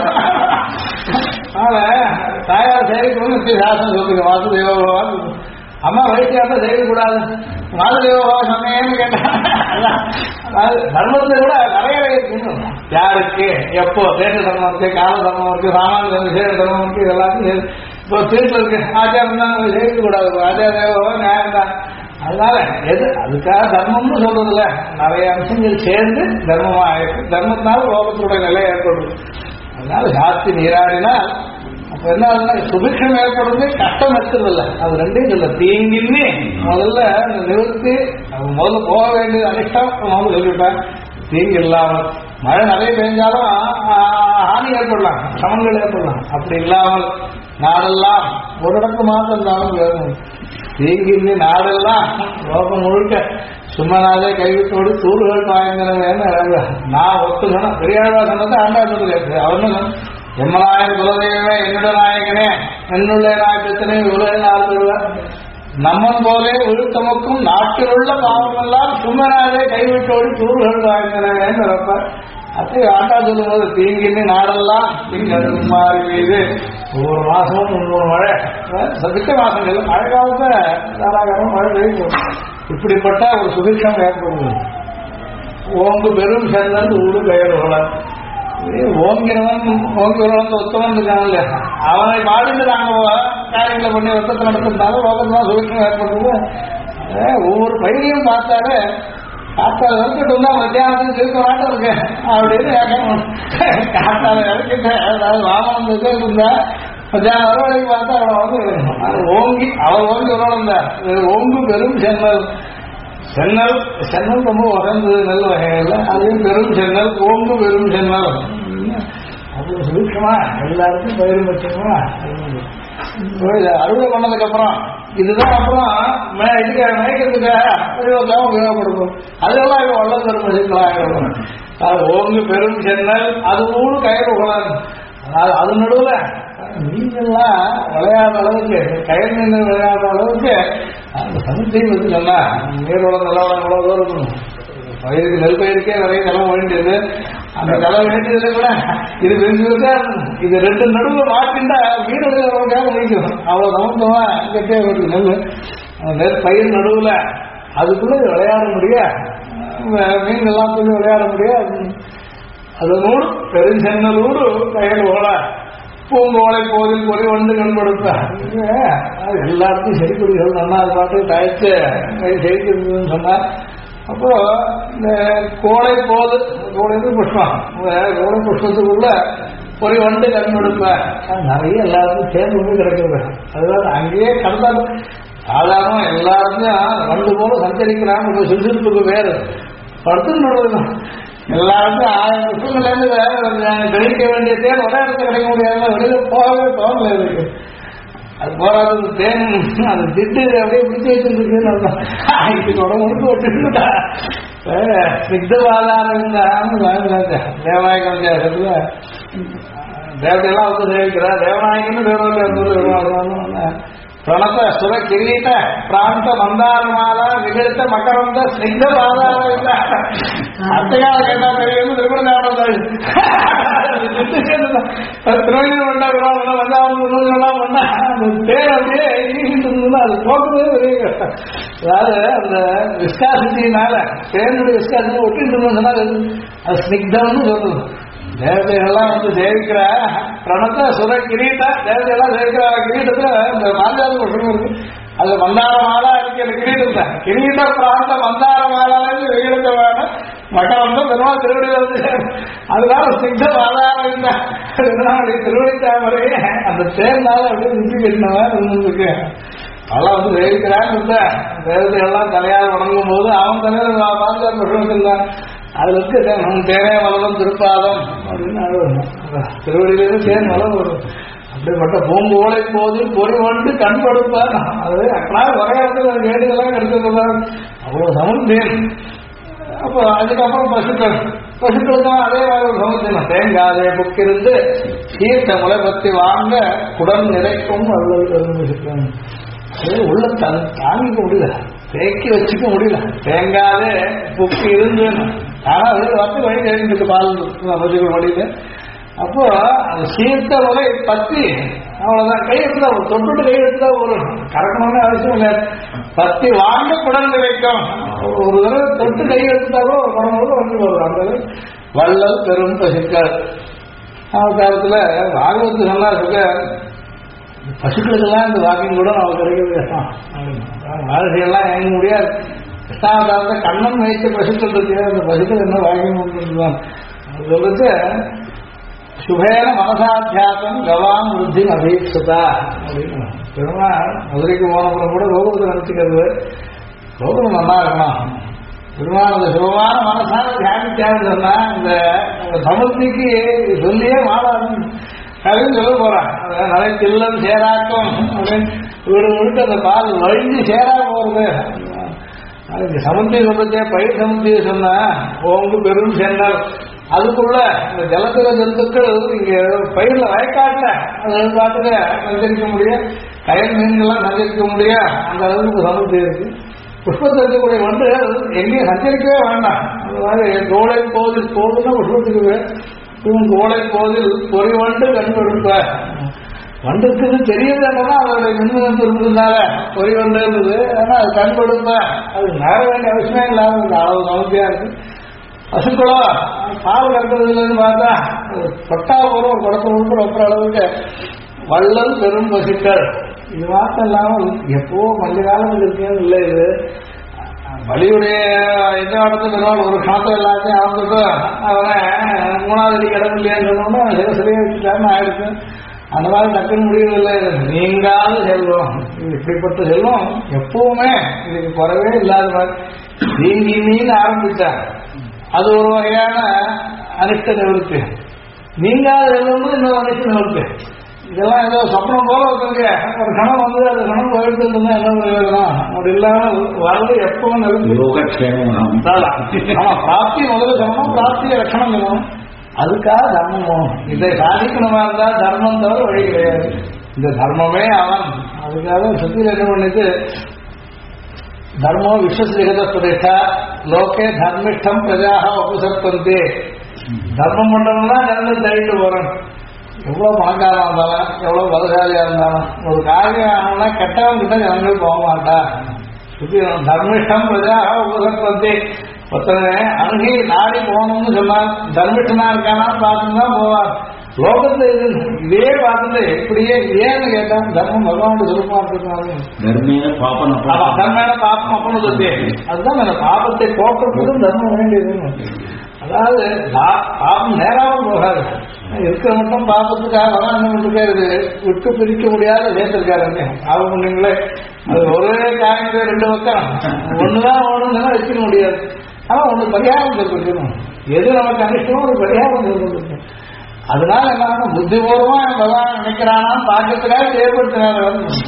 தாயார் சேவிக்கணும்னு சாசனம் சொல்லுங்க. வாசுதேவ அம்மா வயசுல இருந்தா செய்யக்கூடாது, வாசுதேவ சொன்னேன்னு கேட்டா தர்மத்தை கூட நிறைய இருக்கணும். யாருக்கு எப்போ தேச தர்மம் இருக்கு, கால தர்மம் இருக்கு, சாமானிய விசேஷ தர்மம் இருக்கு. இது எல்லாத்தையும் இப்போ வீட்டில் இருக்கு ஆச்சாரம் தான் செய்யக்கூடாது, ஆச்சார நியாயம் தான். அதனால எது அதுக்காக தர்மம்னு சொல்றதுல நிறைய அம்சங்கள் சேர்ந்து தர்மமா ஆயிருக்கு. தர்மத்தினால லோகத்தோட நிலை ஏற்படுது. அதனால சாத்தி நீராடினால் அப்ப என்ன ஆகுதுன்னா சுபிக்ஷம் ஏற்படுறது கஷ்டம் இருக்கிறது இல்லை. அது ரெண்டையும் சொல்ல தீங்கின்னு முதல்ல நிறுத்தி முதல்ல போக வேண்டியது அனிஷ்டம் முதல்ல சொல்லிவிட்டேன். தீங்கு இல்லாமல் மழை நிறைய பெஞ்சாலும் ஹானி ஏற்படலாம், சமன்கள் ஏற்படலாம். அப்படி இல்லாமல் நாடெல்லாம் ஒரு இடத்து மாத்திரம் இருந்தாலும் வேணும். தீங்கின்னு நாடெல்லாம் லோகம் முழுக்க சும்மனாலே கைவிட்டோடு தூள்கள் பாயங்கிறவன்னு நான் ஒத்துக்கணும். பெரியாழ்வா சொன்னது ஆண்டா சொல்லுது. அவனு எம்மநாயகன் குலதெய்வமே என்னுடைய நாயகனே என்னுள்ள நாயகத்தினே உலக நாள் சொல்லுவார். நம்மன் போலே ஒழுக்கமுக்கும் நாட்டில் உள்ள பாவமெல்லாம் சும்மனாலே கைவிட்டோடு தூள்கள் பாயங்கிறவன்னு நினைப்பார். அப்படி ஆண்டா சொல்லும் போது தீங்கின்னு நாடெல்லாம் திங்கள் மாறி மீது ஒவ்வொரு மாசமும் 3 மழை சதிக்க மாசங்கள் மழை காலத்தை தாராகாரம் மழை பெய்யும். இப்படிப்பட்ட ஒரு சுபிக்ஷம் ஏற்படுது. ஓங்கு பெரும் செல்லல் ஊடு பெயர்களை ஓங்கிறவன் ஓங்கிறவன் ஒத்தவன் இருக்காங்க. அவனை பாடிட்டு நாங்கள் காரியங்களை பண்ணி ஒத்தத்தை நடத்திருந்தாலும் லோகத்தான் சுபிக்ஷம் ஏற்படுறது. ஒவ்வொரு பயிரையும் பார்த்தாலே காத்தால இறக்கிட்டு வந்தா மத்தியானத்துக்கு திருக்க மாட்டம் இருக்கு அப்படின்னு காத்தால இறக்கிட்டேன். அதாவது வாமனம் இருந்தா மத்தியானம் வரவழைக்கு பார்த்தா அவனை வந்து அது ஓங்கி அவன் ஓங்கி வரணும். ஓங்கு பெரும் சென்னல். சென்னல் சென்னல் ரொம்ப உறந்தது நெல் வகைகள்ல அதையும் பெரும் சென்னல் ஓங்கு பெரும் சென்னல். அது சுருக்கமா எல்லாருக்கும் பயிர் வச்சோமா அறுவடை பண்ணதுக்கு அப்புறம் இதுதான் அப்புறம் இதுக்கு மயக்கிறதுக்காக உபயோகப்படுத்தும். அதெல்லாம் இப்போ வல்ல பெரும் அது ஓங்கு பெரும் சென்னல் அது ஊடு கயிறு உகலாது. அது நடுவுல நீங்கள்லாம் விளையாடுற அளவுக்கு கயிறு நின்று விளையாடுற அளவுக்கு அந்த சமுத்திரம் வந்து சொன்னா நீரோட நிலவரம் எவ்வளவு இருக்கணும். பயிருக்கு நெல் பயிருக்கே நிறைய நிலம் வேண்டியது. அந்த நிலம் வேண்டியதுல கூட இது பெருசுக்கா இது 2 நடுவில் மாட்டின்டா வீடுகளுக்காக முடிக்கும். அவ்வளவு சமந்தமா கட்டியா இருக்கு நெல். நெல் பயிர் நடுவுல அதுக்குள்ள விளையாட முடிய மீன் எல்லாம் சொல்லி விளையாட முடியாது. அதனோடு பெருஞ்சென்னலோடு கயல் ஓட பூங்கோலை போதில் பொறி வந்து கண்படுத்த எல்லாருக்கும் செடிக்குடிகள் நல்லா அது பாட்டு தயச்சு செடிக்குன்னு சொன்னார். அப்போ இந்த கோடை போது கோடை புஷ்பம் கோடை புஷ்பத்துக்குள்ள பொறி வந்து கண்படுத்த நிறைய எல்லாருக்கும் சேர்ந்து வந்து கிடைக்கிறது. அதுதான் அங்கேயே கடந்தால் சாதாரண எல்லாருக்கும் வண்டு போல சஞ்சரிக்கிறாங்க. சுறுசுறுப்புக்கு வேறு படுத்து எல்லாருக்கும் 1000 வருஷங்கள்ல இருந்து கிரகிக்க வேண்டிய தேன் ஒரே இடத்துல கிடைக்க முடியாது, வெளியில போகவே தோணல இருக்கு. அது போராது தேன் அது திட்டு அப்படியே பிடிச்சி வச்சிருக்குன்னு இதுக்கு உடம்புக்கு வச்சுருந்தா சித்தவாதாரம் தேவநாயகம் வித்தியாசத்துல தேவதையெல்லாம் வந்து சேவிக்கிறா. தேவநாயகன்னு தேவநாயகம் பிரணத்த சுர கிரீட்ட பிராந்த மந்தாரமால விகழ்த்த மக்கரந்த சித்த பாதாரம் அத்தையால கேட்டா தெரியும் திருமணம் திருமணம் பண்ணா பண்ணா அந்த பேர் அப்படியே அது போக்குறதே பெரிய கஷ்டம். அதாவது அந்த விஸ்காசிட்டினால தேனுடைய விஸ்காசிட்டி ஒட்டிட்டு இருந்ததுன்னா அது ஸ்னிக்தம்னு சொல்லுது. தேவதைகள்லாம் வந்து சேவிக்கிற பிரணத்த சுர கிரீட்ட தேவதையெல்லாம் சேவிக்கிற கிரீட்டத்துல இந்த மாஞ்சாத புஷ்பம் இருக்கு. அது மந்தாரமாலா இருக்கிற கிரீட்டத்தை கிரீட்ட பிராந்த மந்தாரமாலான்னு வெயிலத்தை வேணும் மக்கள் வந்து பெருமாள் திருவடி வந்து அதனால சித்த ஆதாரம் திருவடி தாமரையே அந்த தேர்னால அப்படியே நிறுத்தி கட்டினவன் இருந்திருக்கு. அதெல்லாம் வந்து சேவிக்கிறான்னு தேவதைகள்லாம் தலையால் வணங்கும் போது அவன் தலையில மாஞ்சாத புஷ்பம் இருந்தான். அதுல இருக்கு தேனே வளரும் திருப்பாதம் அப்படின்னு திருவடியிலிருந்து தேன் வளம் வரும். அப்படிப்பட்ட பூங்கோலை போது பொறி வந்து கண்படுப்பார். அது அப்பனா ஒரே இடத்துல வேடுகள்லாம் கிடைச்சிருப்பார். அவ்வளவு சமுத்தேன். அப்போ அதுக்கப்புறம் பசுக்களுக்கும் அதே மாதிரி ஒரு சமுத்திரம் தேங்காதே புக்கிருந்து தீர்த்த முளை பத்தி வாங்க குடம் நிறைக்கும் அல்லது உள்ள தாங்கிக்க முடியல, தேக்கி வச்சுக்க முடியல. தேங்காதே புக்கு இருந்து ஆனா அது வந்து வழி தேடிட்டு பால் பசுக்கள் வழியில. அப்போ அந்த சீர்த்த முறை பத்தி அவ்வளவுதான் கை எடுத்துதா தொட்டு கை எடுத்துதா ஒரு கறக்கணும்னு அவசியம் இல்லை. பத்தி வாங்க குடம் கிடைக்கும். ஒரு தடவை தொட்டு கை எடுத்துட்டாலும் ஒரு குடம் வந்து வரும். அந்த வள்ளல் பெரும் பசுக்கள் காலத்துல பாகவத்து சொன்னா பசுக்களுக்கெல்லாம் இந்த வாக்கிங் கூட நமக்கு கிடைக்கிறது கஷ்டம். வாழ்க்கையெல்லாம் இயங்க முடியாது. கிருஷ்ணாவதாரத்தை கண்ணன் வைத்த பசுக்கள் இருக்கு. அந்த பசுக்கள் என்ன வாக்கிங் பண்ணுவான் சொல்லிட்டு சுபேன மனசாத்தியாசம் கவான் விருத்தி அபீப்சதா அப்படின்னு பெருமாள் மதுரைக்கு போனப்புறம் கூட கோகுலத்தை நினைச்சுக்கிறது. கோகுலம் நல்லா இருக்கணும். பெருமாள் அந்த சுபமான மனசான தியானிச்சான்னு சொன்னா இந்த சமுத்திக்கு சொல்லியே மாறாது அப்படின்னு சொல்ல போறான். நிறைய சில்லம் சேராக்கும் அப்படின்னு வீடு முழுக்க அந்த பால் வழிஞ்சு சேரா போறது. அதுக்கு சமுத்திரி சொல்றதே பயிர் சமுத்திரி சொன்னா ஓங்கு பெரும் சென்னல் அதுக்குள்ள இந்த ஜலத்துல ஜந்துக்கள் இங்க பயிர்ல வயக்காட்டுல அது பாட்டுல சஞ்சரிக்க முடியும். கயல் மீன்கள்லாம் சஞ்சரிக்க முடியும். அந்த அளவுக்கு சமுத்திரி இருக்கு. புஷ்பத்தில் இருக்கக்கூடிய வண்டு எங்கேயும் சஞ்சரிக்கவே வேண்டாம். அந்த மாதிரி கோளை போதில் போதுன்னா புஷ்பத்துக்கு கோளை போதில் பொறி வண்டு கண்படுப்ப வண்டுக்குது தெரியுதுன்னா அதோட மின்மனம் இருந்ததுனால பொறி வண்டு இருந்தது. ஆனா அது கண்படுப்ப அது நகர வேண்டிய அவசியமே இல்லாத அளவு சமத்தியா இருக்கு. பசுக்களோ பால் கறக்கிறதுலன்னு பார்த்தா பட்டா போற ஒரு குடத்தை உட்பட ஒப்புற அளவுக்கு வள்ளல் பெரும் பசுக்கள். இது மாத்திரம் இல்லாமல் எப்போ கொஞ்ச காலத்தில் இருக்கேன்னு இல்லை. இது வலியுடைய எந்த இடத்துல பெருமாள் ஒரு க்ஷணத்தை எல்லாத்தையும் ஆரம்பிட்டு அவனை 3வது அடி கிடக்கு இல்லையான்னு சொன்னோம்னா சிலையை வச்சுட்டான்னு ஆயிடுச்சு. அந்த மாதிரி டக்குன்னு முடியவில்லை. நீங்காத செல்வம் இப்படிப்பட்ட செல்வம் எப்பவுமே இதுக்கு குறவே இல்லாத மாதிரி நீங்கின்னு ஆரம்பிச்சார். அது ஒரு வகையான அனிஷ்ட நிவர்த்தி. நீங்காத செல்வம் இன்னொரு அனிஷ்ட நிவர்த்தி. இதெல்லாம் ஏதோ சொப்னம் போல இருக்குங்க. ஒரு கணம் வந்து அந்த கணம் போயிட்டு இருந்தா என்ன பிரயோஜனம்? அப்படி இல்லாம வரது எப்பவும் பிராப்தி முதல்ல சொல்லணும். பிராப்திய லட்சணம் சொல்லணும். அதுக்காக தர்மம் போகணும். இதை சாதிக்கணுமா இருந்தா தர்மம் தவிர வழி கிடையாது. இந்த தர்மமே அவன். அதுக்காக சுத்தியில் என்ன பண்ணிட்டு தர்மோ விஸ்வசிகத பிரதேசா லோகே தர்மிஷ்டம் பிரஜாக உபசர்பந்தே. தர்மம் பண்றவங்கன்னா ஜனங்கள் தள்ளிட்டு போறேன். எவ்வளவு பணக்காரா இருந்தாலும் எவ்வளவு பலசாலியா இருந்தாலும் ஒரு காரியம் ஆனா கெட்டவன் கிட்ட ஜனங்கள் போக மாட்டா. சுத்தி தர்மிஷ்டம் பிரஜாக உபசர்பந்தே. ஒருத்தனை அணுகி நாடி போகணும்னு சொன்னார். தர்மிஷ்டனா இருக்கானா பார்த்துதான் போவார். லோகத்துல இதே பார்த்துட்டு இப்படியே ஏன்னு கேட்டான். தர்மம் பகவானுடைய சுரூபமா இருக்கிறதுனால தர்மேன பாப்பம் அப்பன்னு சொல்லி அதுதான் அந்த பாபத்தை போக்குறதுக்கும் தர்மம் வேண்டியது. அதாவது பாபம் நேராவும் போகாது. இருக்கிற மட்டும் பாபத்துக்காக வரான் என்ன பண்ணிருக்காரு விட்டு பிரிக்க முடியாத சேர்த்திருக்காரு. பாவம் பண்ணீங்களே அது ஒரே காரியத்தை 2 பக்கம் ஒண்ணுதான் ஓடுன்னா வச்சுக்க முடியாது. ஆனா ஒண்ணு பரிகாரம் சொல்லிருக்கணும். எது நமக்கு அனிஷ்டமோ ஒரு பரிகாரம் சொல்லிருக்கணும். அதனால என்ன புத்திபூர்வமா பகவான் நினைக்கிறானா பாக்கத்துக்காக ஏற்படுத்தினார்.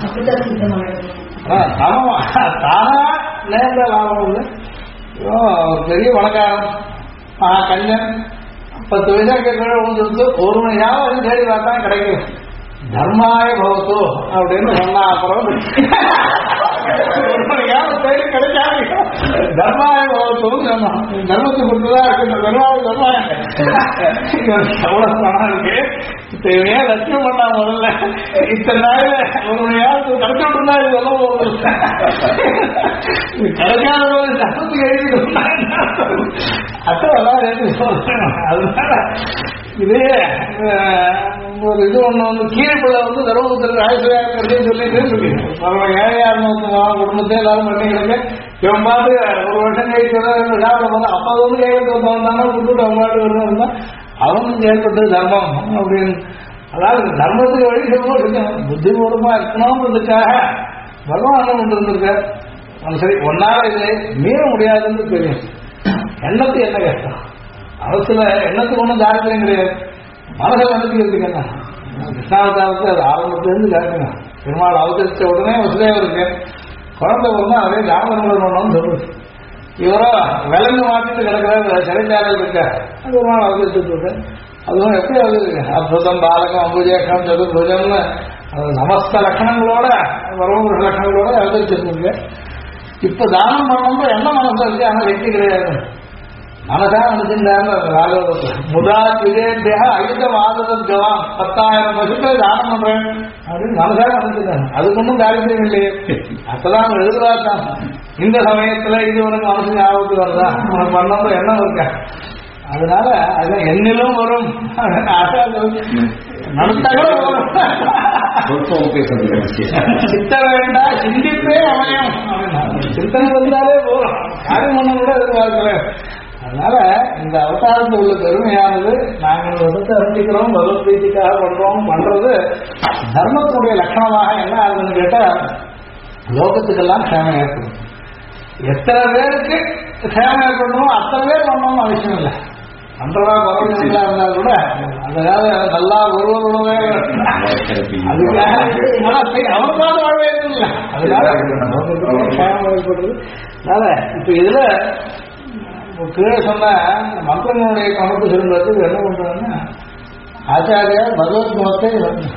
ஆமா, தானா நேர்ந்த லாபம் இல்லை. பெரிய பணக்காரன் கஞ்சன் 10 வயசா கேட்க ஒரு மணி யாவது தேடி பார்த்தா கிடைக்கும். தர்மாய பவத்தோ அப்படின்னு சொன்னா அப்புறம் ஒரு மணி யாவது தேடி கிடைக்காது. தர்மாய பவத்தோன்னு சொன்னான். தர்மத்தை கொடுத்துதான் இருக்கு. தர்மாவை எவ்வளவு பணம் இருக்கு, தேவையா லட்சியம் பண்ணா முதல்ல இத்தனை நாள் ஒரு மணி யாவது கிடைச்சிட்டு இருந்தா இது சொல்ல போகுது. கிடைக்காத போது தர்மத்துக்கு எழுதிட்டு அதான் எழுதி சொல்றேன். அதனால இது ஒரு இது ஒண்ணு கீழ்பிள்ளை தர்மபுத்திரர் ஆயுஷ் சொல்லிட்டு இருக்கு. ஏழையா இருந்த குடும்பத்தை எல்லாரும் பண்ணிக்கிறது. இவன் பாட்டு ஒரு வருஷம் கழிச்சு சாப்பிட போது அப்ப கேட்கறது வந்தாங்கன்னா விட்டுட்டு அவங்க பாட்டு வருவாங்க. அவனும் ஏற்பட்டது தர்மம் அப்படின்னு. அதாவது தர்மத்துக்கு வழி சொல்லுவோம் இருக்கணும், புத்திபூர்வமா இருக்கணும்ன்றதுக்காக பகவான் என்ன கொண்டு இருந்திருக்கார். சரி, ஒன்னால இது மீற முடியாதுன்னு தெரியும். எண்ணத்துக்கு என்ன கஷ்டம்? அவசில எண்ணத்துக்கு ஒன்றும் தாரித்திரம் கிடையாது. மனசில் எண்ணத்துக்கு இருக்குங்க. கிருஷ்ணாவதாரத்துக்கு அது ஆரம்பத்திலிருந்து கேட்கணும். பெருமாள் அவதரிச்ச உடனே வசுதேவருக்கு குழந்தை பிறந்தா அதே தாமதங்கள் பண்ணணும்னு சொல்லுது. இவரோ விலங்கு மாற்றிட்டு கிடக்கிறார், சிறைச்சாலையில் இருக்க. பெருமாள் அவதரிச்சுட்டு இருக்கு. அதுவும் எப்படி அவதரிக்கு? அற்புதம், பாலகம், அம்புஜேகம், சதுர்புஜம்னு சமஸ்த லட்சணங்களோட வரவுங்கிற லட்சணங்களோட அவதரிச்சிருக்கீங்க. இப்ப தானம் பண்ணணும் என்ன மனசு இருக்கு, ஆனா வெற்றி கிடையாது. மனசா நினைச்சிருந்தாங்க ராகவத்தில் முதா விஜயத்தியா அயுதம் ஆதரவு ஜவான் 10,000 பசுக்கள் தானம் பண்றேன் அப்படின்னு மனசா நினைச்சிருந்தாங்க. அதுக்கு ஒன்றும் தாரித்திரம் இல்லையே. அப்பதான் எதிர்பார்த்தான். இந்த சமயத்துல இது உனக்கு மனசு ஞாபகத்துக்கு வருதா, உனக்கு பண்ணணும் எண்ணம் இருக்க. அதனால அது என்னிலும் வரும் நடத்தகூட வரும். சித்தனை வேண்டா சிந்திப்பே அமையும். சிந்தனை வந்தாலே போறோம், காரியம் பண்ண கூட எதிர்பார்க்கல. அதனால இந்த அவதாரத்தில் உள்ள பெருமையானது நாங்கள் விதத்தை அறிஞ்சிக்கிறோம், பகவத்கீதைக்காக பண்றது தர்மத்துடைய லட்சணமாக என்ன ஆகுதுன்னு கேட்டா லோகத்துக்கெல்லாம் க்ஷேமம் ஏற்படும். எத்தனை பேருக்கு க்ஷேமம் ஏற்படணும் அத்தனை பேர் பண்ணணும்னு அவசியம் இல்லை. அன்றவா குறைஞ்சா இருந்தா கூட அதாவது நல்லா ஒருவருடவே அதுக்காக அவருக்காக வாழ்வே இல்லை. அதனால க்ஷேமம் ஏற்படுறது. அதனால இப்ப இதுல கீழே சொன்ன மந்திரங்களுடைய கணக்கு சொல்றதுக்கு என்ன பண்றாங்கன்னா ஆச்சாரியா பகவத் குணத்தை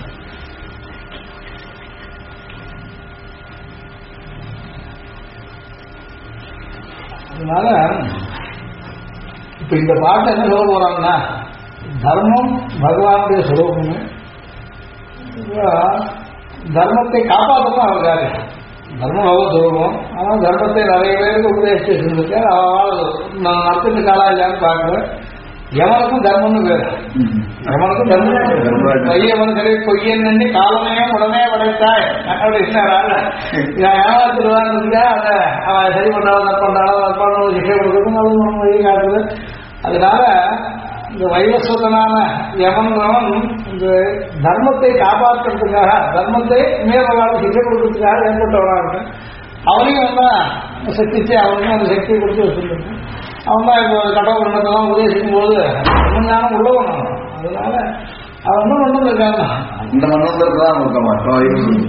அதனால இப்ப இந்த பாட்டு என்ன சொல்ல போறாங்கன்னா தர்மம் பகவானுடைய சுரூபமே. தர்மத்தை காப்பாற்றணும் அவருக்காக. தர்மம் பகவத் சுரூபம். ஆனால் தர்மத்தை நிறைய பேருக்கு உபதேசிச்சிருக்கு. நான் நடத்திட்டு காலா இல்லையான்னு பார்க்கிறேன். எவனுக்கும் தர்மம்னு பேரு. எவனுக்கும் தர்மம் பையவன் சரி பொய்யன் எண்ணி காலமையும் உடனே படைத்தாய் அப்படின்னு ஏமாத்திருவான்னு இருந்தா அதை அவன் சரி பண்ணாலும் தப்பாண்டாலும் தப்பாண்டும் சிக்கை கொடுக்கணும். அது வழி காட்டுது. அதனால இந்த வைவஸ்வதனான யமன் இந்த தர்மத்தை காப்பாற்றுறதுக்காக தர்மத்தை மேற்கொள்ளாமல் சிக்கை கொடுக்கறதுக்காக ஏற்பட்டவனா இருக்கு. அவனையும் தான் சக்திச்சு அவனுக்கும் அந்த சக்தியை கொடுத்து வச்சிருக்காங்க. அவன் தான் இப்போ கடவுள் எண்ணத்தெல்லாம் உபதேசிக்கும் போது ஞானம் உள்ளவன். அதனால அவன் என்ன பண்ணது இருக்காங்க இந்த மன்னத்தில் தான் இருக்க மாட்டோம்.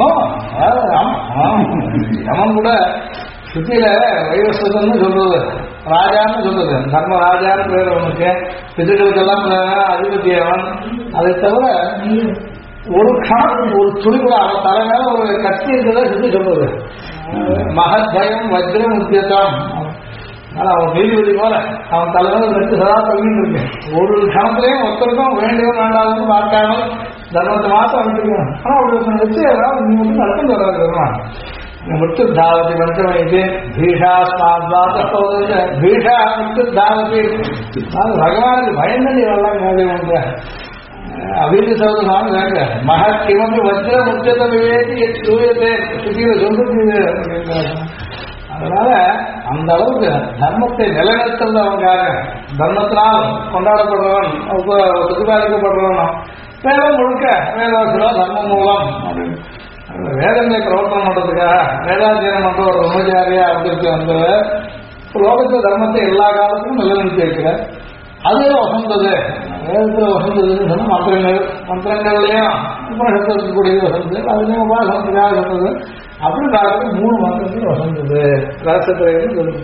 யமன் கூட சுத்தியில வைவஸ்வதன்னு சொல்றது, ராஜான்னு சொல்றது. தர்ம ராஜான்னு பேர் அவனுக்கு. பிதுகளுக்கெல்லாம் அதிபதி அவன். அதை தவிர ஒரு க்ஷணம் ஒரு துணி கூட அவன் தலை மேல ஒரு கத்தி இருக்கிறத சுத்தி சொல்றது. மகத்பயம் வஜ்ரம் உத்தியத்தம். அவன் நீதிபதி போல அவன் தலைவர் ரெண்டு சதா தொங்கிட்டு இருக்கு. ஒரு கணத்திலையும் ஒருத்தருக்கும் வேண்டியவன் வேண்டாதுன்னு பார்க்காமல் தர்மத்தை மாற்றம் வந்துருக்கணும். ஆனா அப்படி வச்சு ஏதாவது நீ மட்டும் நடந்து வராது. மிருத்து தாவதி மந்திரமைது பீஷாஸ்மாத்வாத பீஷா மிருத்து தாவதி. பகவானுக்கு பயந்து வரலாம் கேள்வி அபிவிருத்தி சௌதம் கேட்க மகத் கிமப்பி வஜ்ர முக்கியத்தை விவேகி சூரியத்தை சுத்தியில சொல்றது. அதனால அந்த அளவுக்கு தர்மத்தை நிலைநிறுத்துறது அவங்காக. தர்மத்தினால் கொண்டாடப்படுறவன் பிரதிபாதிக்கப்படுறவனும் வேதம் முழுக்க வேதாசிரோ தர்மம் மூலம் அப்படின்னு வேதங்களை பிரவர்த்தனம் பண்றதுக்காக வேதாத்தியனம் பண்ற ஒரு பிரம்மச்சாரியா அவருக்கு வந்தவர் லோகத்துல தர்மத்தை எல்லா காலத்திலும் நிலைநிறுத்தி இருக்கிறார். அது வசந்தது, வேதத்துல வசந்ததுன்னு சொன்னா மந்திரங்கள்லயும் உபனிஷத்துல இருக்கக்கூடியது வசந்தது, அதுலயும் உபாசனத்துக்காக சொன்னது. அப்படி காலத்துக்கு 3 மந்திரங்கள் வசந்தது. ரகசியத்திலேருந்து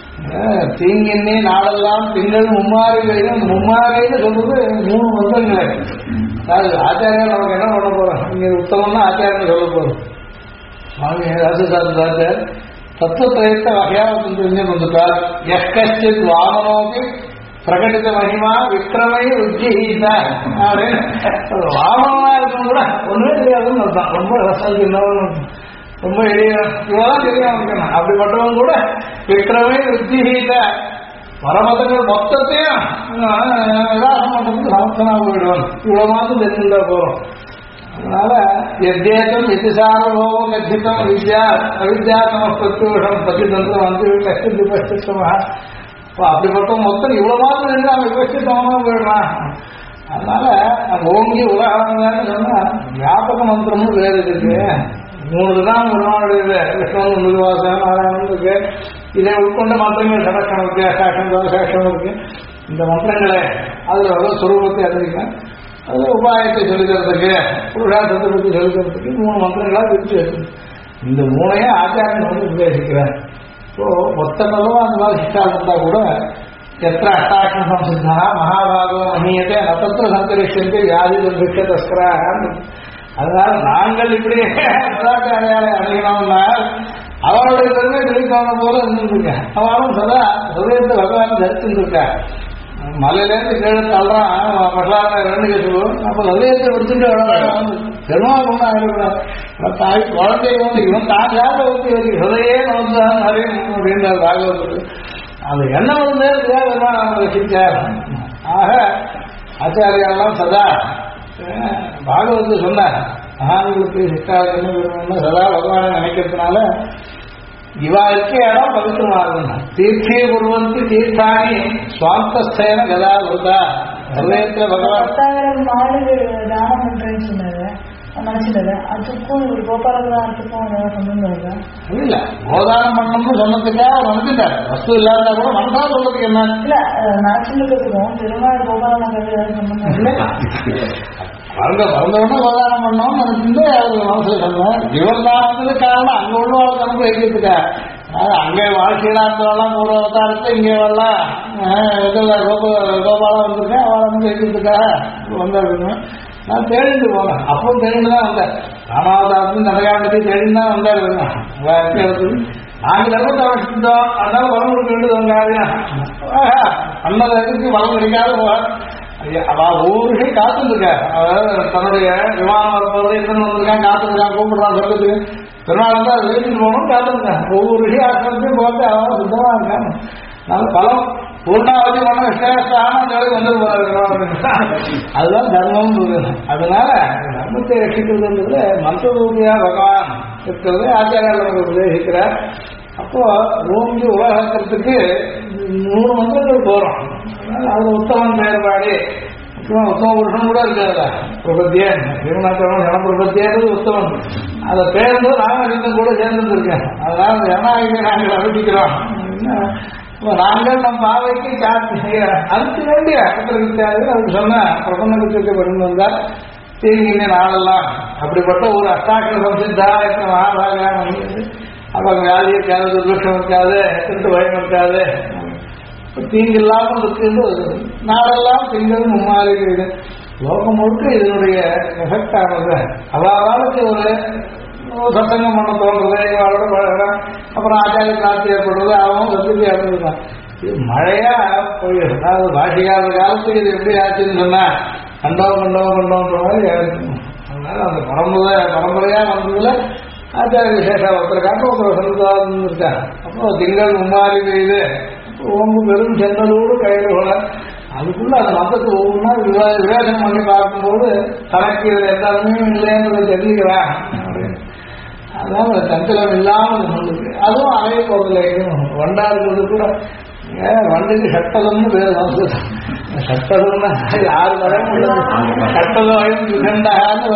தீங்கின்னே நாளெல்லாம் திங்கள் மும்மாறிலையும் மும்மாறின்னு சொல்றது 3 மந்திரங்களே. அதாவது ஆச்சாரியா நமக்கு என்ன பண்ண போறோம், இங்க உத்தமம்னா ஆச்சாரியன்னு சொல்ல போறோம். சுவாமி ராஜசாஸ்திர தத்துவத்திரயத்தை வகையாக தெரிஞ்சு வந்துட்டார். எக்கச்சித் வாமனோபி பிரகடித மகிமா விக்ரமை உஜ்ஜிஹீதா அப்படின்னு வாமனமா இருக்கும் கூட ஒண்ணுமே தெரியாதுன்னு அர்த்தம். ரொம்ப ரசம் சின்னவன், ரொம்ப எளிய இவெல்லாம் தெரியாம இருக்கணும். அப்படிப்பட்டவன் கூட விக்ரமை உஜ்ஜிஹீதா பரமதங்கள் மொத்தத்தையும் விலாசம் பண்றதுக்கு சமர்த்தனா போயிடுவான். இவ்வளவு மாதம் தெரிஞ்சுட்டா போறோம். அதனால எத்தேதம் எதிசாரபோகம் கத்தித்தம் வித்யா அவித்யா சமஸ்திருஷம் பதிதந்திரம் வந்து கஷ்டி விபஷ்டித்தமா. அப்படிப்பட்ட மொத்தம் இவ்வளவு மாதம் இருந்து அவன் விபஷ்டித்தமா போயிடுறான். அதனால ஓங்கி உலகம் சொன்னா வியாபக மந்திரமும் வேறு இருக்கு. 3 தான் உருவாடுது. விஷ்ணு நிர்வாசம் நாராயணன் இருக்கு. இதை உட்கொண்ட மந்திரங்கள் சடக்கம் இருக்கு, அசாட்சம் தோசாட்சம் இருக்கு. இந்த மந்திரங்களை அதுல சுரூபத்தை அறிவிக்கும். அது உபாயத்தை சொல்லிக்கிறதுக்கு புருஷார்த்தத்தை பற்றி சொல்லிக்கிறதுக்கு 3 மந்திரங்களா பிரிச்சு வச்சு இந்த 3ஐயும் ஆச்சாரியன் வந்து உபதேசிக்கிறார். ஸோ ஒத்த பதவா அந்த மாதிரி சிஷ்டார்த்தா கூட எத்த அஷ்டாட்சம் சம்சித்தா மகாபாகோ மணியத்தை நத்தத்திர சந்தரிஷத்தை வியாதி துர்பிக்ஷ தஸ்கராக. அதனால நாங்கள் இப்படி சதாச்சாரியாரை அணுகினோம்னா அவருடைய பெருமை வெளிக்கான போல இருந்துருக்க. அவளும் சதா ஹதயத்தை பகவான் தரிச்சுருக்கா. மலையிலேருந்து கீழே தள்ளுறான் பிரகலாத 2 கேசுவோம். அப்போ ஹதயத்தை எடுத்துட்டு பெருமாள் ஒன்றும் ஆகிடக்கூடாது. தாய் குழந்தை வந்து இவன் தான் யாரை ஊற்றி வச்சு ஹதையே நோந்தான் அறியும் அப்படின்றார் பாகவதற்கு. அது என்ன வந்து பெருமாள் அவங்க ரசிச்சார். ஆக ஆச்சாரியெல்லாம் சதா பாகவத்து சொன்னார், மகான்களுக்கு சிஷ்டார்த்தம் விரும்பணும்னா சதா பகவானை நினைக்கிறதுனால இவா இருக்க இடம் பவித்திரமாகும். தீர்த்திய குருவந்து தீர்த்தானி சுவாந்தஸ்தேன கதா வருதா ஹதயத்துல பகவான் தானம் பண்றேன்னு சொன்னாரு. நினைச்சிட்டது அதுக்கும் ஒரு கோபாலபுரத்துக்கும் சம்பந்தம் இருக்கா? இல்ல, கோதானம் பண்ணணும்னு சொன்னதுக்காக வந்துட்டார். வஸ்து இல்லாத கூட மனசா சொல்றதுக்கு என்ன இல்ல, நினைச்சுக்கிறதுக்கும் திருநாள் கோபாலன சம்பந்தம் இல்லை. பிறந்தவொடனே கோதானம் பண்ணோம்னு நினைச்சிருந்து அவர் மனசுல சொன்னார். இவர் தான் வந்தது காரணம் அங்க உள்ளவர்களுக்கு அனுபவிக்கிறதுக்கா. அங்கே வாழ்க்கையில இருந்தவெல்லாம் 3 அவதாரத்தை இங்கே வரலாம் கோபாலா வந்திருக்கேன் அவளை அனுபவிக்கிறதுக்காக வந்தாருங்க. நான் தேடிட்டு போனேன். அப்போ தேடிட்டு தான் வந்தேன். ராமாவதாரத்தையும் நரகாண்டத்தையும் தேடின்னு தான் வந்தாரு. நாங்கள் தர்மத்தை அவசியம் அதனால வரம் கொடுக்க வேண்டியது அண்ணதுக்கு வரம் கிடைக்காத போவார். ஒவ்வொரு காத்துருக்க தன்னுடைய விமானம் வரப்போறது எத்தனை வந்திருக்கான் காத்துருக்கான் கூப்பிடுறான் சொல்றதுக்கு பெருமாள் தான் அதை வீட்டுக்கு போகணும் காத்துருக்கேன். ஒவ்வொரு ரிஷி ஆசிரமத்தையும் பார்த்து அவன் சுத்தமா இருக்கான். அதனால பலம் பூர்ணாவதி பண்ண விசேஷமான வந்து அதுதான் தர்மம். அதனால தர்மத்தை ரட்சிக்கிறதுன்றது மந்திரூபியா பகவான் இருக்கிறது ஆச்சாரியாளர்கள் உபதேசிக்கிறார். அப்போ ஓங்கி உலகத்துக்கு 3 மந்திரங்கள் போறோம். அது உத்தமன் செயல்பாடு உத்தம புருஷன் கூட இருக்காது. பிரபத்தியன் திருநாட்டம் ஜன பிரபத்தியது உத்தமன். அதை பேருந்து ராமகிருஷ்ணன் கூட சேர்ந்துருக்கேன். அதனால ஜனநாயகத்தை நாங்கள் அறிவிக்கிறோம். நாங்கள் நம் பாவைக்கு அதுக்கு வேண்டிய அக்கத்திற்காக அதுக்கு சொன்ன பிரபந்தத்துக்கு கொண்டு வந்தார். தீங்கின நாளெல்லாம் அப்படிப்பட்ட ஒரு அஷ்டாட்சர சம்சித்தா எத்தனை மகாபாக அவங்க வியாதி இருக்காது, துர்பிக்ஷம் இருக்காது, திருட்டு பயம் இருக்காது, தீங்கு இல்லாமல் இருக்குது. நாளெல்லாம் திங்கள் மும்மாறுகிறது. லோகம் முழுக்க இதனுடைய எஃபெக்ட் ஆனது. அவாளுக்கு ஒரு சத்தங்கம் பண்ண தோன்றது, இவாளோட பழகிறான். அப்புறம் ஆச்சாரிய காட்சி ஏற்படுறது, அவன் சத்துக்கு இறந்துருக்கான். இது மழையா போய் அதாவது பாஷிகார காலத்துக்கு இது எப்படி ஆச்சுன்னு சொன்னா கண்டோன்ற மாதிரி இருக்கும். அதனால அந்த பரம்பரையா வந்ததுல ஆச்சாரிய விசேஷம் ஒருத்தருக்காக ஒருத்தர் சந்தோஷம் இருக்காங்க. அப்போ திங்கள் மும்மாறி பெய்யுது, ஓம்பு பெரும் சென்னலோடு கையில் போல அதுக்குள்ள அந்த மதத்தை ஒவ்வொன்றா விவேசனம் பண்ணி பார்க்கும்போது தனக்கு எந்த அருமையும் இல்லைன்றதை தெரிஞ்சுக்கிறேன். அதாவது சஞ்சலம் இல்லாமல் சொல்லுது. அதுவும் அலைய போறதில்லையும் வண்டா இருக்கிறது கூட வண்டுக்கு சட்டதம்னு பேர் சம்ஸ்கிருதம். சட்டதம்னா 6 வரையும் உள்ளது. சட்டதம் விகண்டான்னு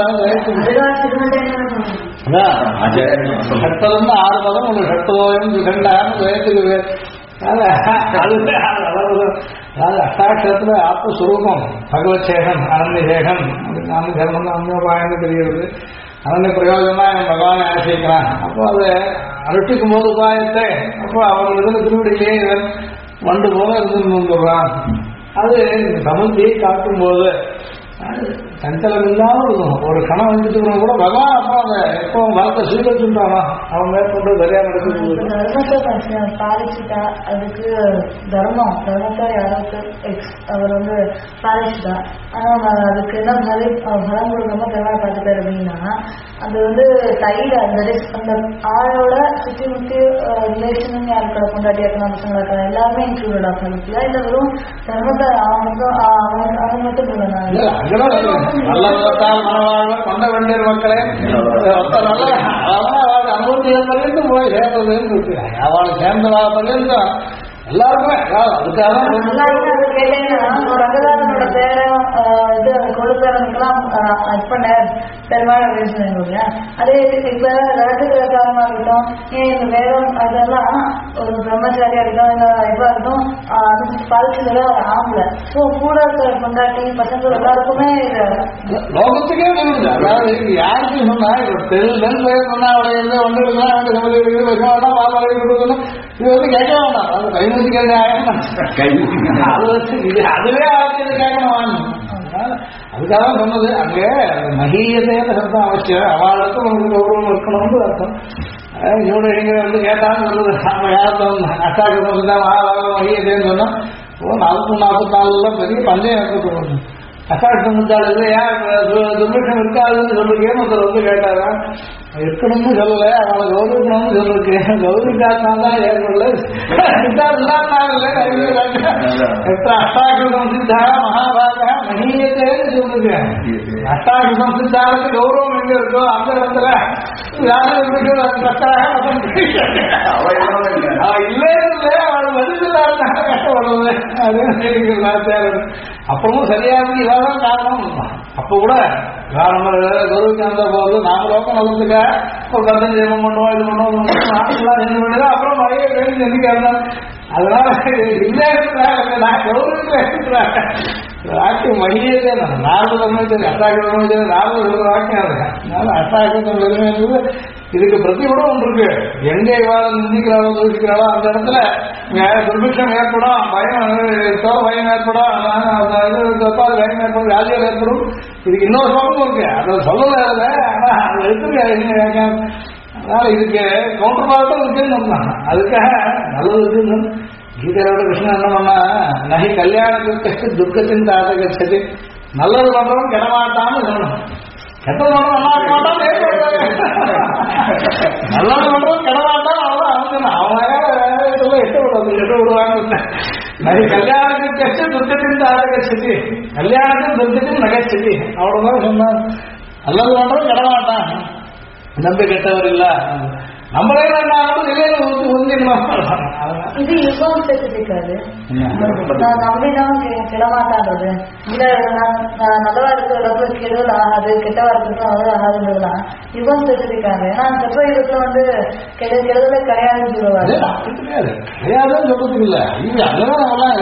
சட்டதம்னு 6 பதம் ஒரு சட்டதோயம் விகண்டான்னு வயசுக்கு அதாவது அஷ்டாட்சரத்துல ஆத்மஸ்வரூபம் பகவத்சேகன் அனன்யசேகன் அப்படின்னு நாம தர்மம் அந்யோபாயம்னு தெரிகிறது. அனன்ய பிரயோஜனமா என் பகவானை ஆசைக்கிறான். அப்போ அதை அனுஷ்டிக்கும் போது உபாயத்தை அப்போ அவன் இதில் திருவிடியிலேயே இவன் வண்டு போல இருந்து வந்துடுறான். அது சமுத்தியை காட்டும் போது சஞ்சலம் இல்லாமல் இருக்கும். ஒரு கணம் வந்துட்டு கூட பகவான் அப்போ அதை எப்போ மரத்தை சீக்கிரச்சுட்டானா அவன் மேற்கொண்டு சரியா நடக்கும். தர்மத்தை பாலிச்சுட்டா அதுக்கு தர்மத்தை யாராவது அவர் வந்து பாலிச்சுட்டா ஆனா அதுக்கு என்ன பலம் கொடுக்காம பெருமாள் பார்த்துட்டாரு அப்படின்னா அது வந்து சைடு அந்த ஆளோட சுற்றி முற்றி ரிலேஷன் யாருக்கா கொண்டாட்டி இருக்கலாம் பசங்களா இருக்கலாம் எல்லாருமே இன்க்ளூடட் ஆகும். இல்ல வெறும் தர்மத்தை அவன் மட்டும் சொல்லலாம். நல்ல விதத்தால் மனவாழ்வு கொண்ட வேண்டிய மக்களே நல்ல அனுபவத்திலிருந்து போய் சேர்ந்ததுன்னு இருக்கு. அவளை சேர்ந்தவா பர்யந்தம் எல்லாருமே அதுக்காக ரங்கதாசனோட பேரை இது கொழு பேரனுக்கெல்லாம் இப்ப பெருமாள் அப்படின்னு சொன்னீங்க. அதே இப்ப ரகசியக்காரமா இருக்கட்டும் இந்த வேதம் அதெல்லாம் ஒரு பிரம்மச்சாரியா இருக்கட்டும் இந்த இதுவா இருக்கட்டும் பாலிச்சதுல ஆம்பளை ஸோ கூட கொண்டாட்டி பசங்க எல்லாருக்குமே லோகத்துக்கே தெரியுது. அதாவது யாருக்கு சொன்னா சொன்னா அவளை ஒன்று இருக்கலாம் பால் கொடுக்கணும் இது வந்து கேட்க வேண்டாம். அது கைமுத்தி அதுவே ஆட்சியை கேட்கணும். அதுக்காக சொன்னது அங்கே மகியத்தையான சத்தம் அவசியம். அவளுக்கும் உங்களுக்கு கௌரவம் இருக்கணும்னு அர்த்தம். இவனு எங்க வந்து கேட்டான்னு சொல்லுது. நம்ம யாரும் அஷ்டாக்கம் தான் மகியத்தைன்னு சொன்னா 444 பெரிய பஞ்சம் ஏற்பட்டு அஷ்டாட்சம் முடிஞ்சாலும் ஏன் துர்பிஷம் இருக்காதுன்னு சொல்லுங்கன்னு ஒருத்தர் வந்து கேட்டாரா. இருக்கணும்னு சொல்லல அவளை கௌரவிக்கணும்னு சொல்லிருக்கு. கௌரவிக்காதான் ஏற்படல அஷ்டாட்சம் சித்தா மகாபாரத மகியத்தேன்னு சொல்லுங்க. அஷ்டாட்சம் சித்தாருக்கு கௌரவம் எங்க இருக்கோ அந்த இடத்துல இல்ல அவள் மதிப்பில்லாத கஷ்டப்படுறது அது அப்பவும் சரியாக இதான் காரணம். அப்ப கூட கௌரவிக்கு அந்த போது நாம லோக்கம் நலத்துக்க ஒரு கருத்தம் ஜெபம் பண்ணுவோம் இது பண்ணுவோம் அப்புறம் மழையை கேட்டு எண்ணிக்காங்க. அதனால இல்லை நான் கௌரவிக்கிறேன் வாக்கியம் மகிழே நார்மதமே சரி அஷ்டாக்கிரமே சரி நார்மல் வாக்கியம் இருக்கேன். அதனால அஷ்டாக்கிரம் என்பது இதுக்கு பிரதிபடம் ஒன்று இருக்கு. எங்க இவாள் நிந்திக்கிறாளோ தூசிக்கிறாளோ அந்த இடத்துல துர்பிஷம் ஏற்படும், பயம் பயம் ஏற்படும், பயம் ஏற்படும், ராஜ்யம் ஏற்படும். இதுக்கு இன்னொரு பக்கமும் இருக்கு. அதை சொல்லல ஆனா அது எடுத்துருக்க. அதனால இதுக்கு கவுண்டர் பார்த்தும் இருக்குன்னு சொன்னாங்க. அதுக்காக நல்லது இருக்குன்னு கீதையோட கிருஷ்ணன் என்ன பண்ணா நகை கல்யாணத்துக்கு துர்க்கத்தின் தாத்த கட்சது நல்லது பண்றவன் கெடமாட்டான்னு சொல்லணும். கெட்டது பண்றவன் நல்லா இருக்க மாட்டான். நல்லது பண்றவன் கெடமாட்டான். அவ்வளவுதான் அவன் எட்ட விடுவாங்க. நகை கல்யாணத்துக்கு கட்சி துர்க்கத்தின் தாத்த கட்சது கல்யாணத்தின் துர்க்கத்தின் நகைச்சதி அவ்வளவுதான் சொன்னான். நல்லது பண்றவன் கெடமாட்டான். நம்பி கெட்டவர் இல்ல நம்மளே இது யுகம் ஸ்பெசிபிக்காது. நான் நம்பிதான் கிளமாட்டான்றது இல்ல நல்லவா இருக்கிற கெடுதல் ஆகாது கெட்டவா இருக்கிறது ஆகாதுன்றதுலாம் யுகம் ஸ்பெசிபிக்காது. ஏன்னா செப்ப யுகத்துல வந்து கெடுதலே கிடையாதுன்னு சொல்லுவாரு. கிடையாதுன்னு சொல்றதுக்கு இல்ல இது அதெல்லாம்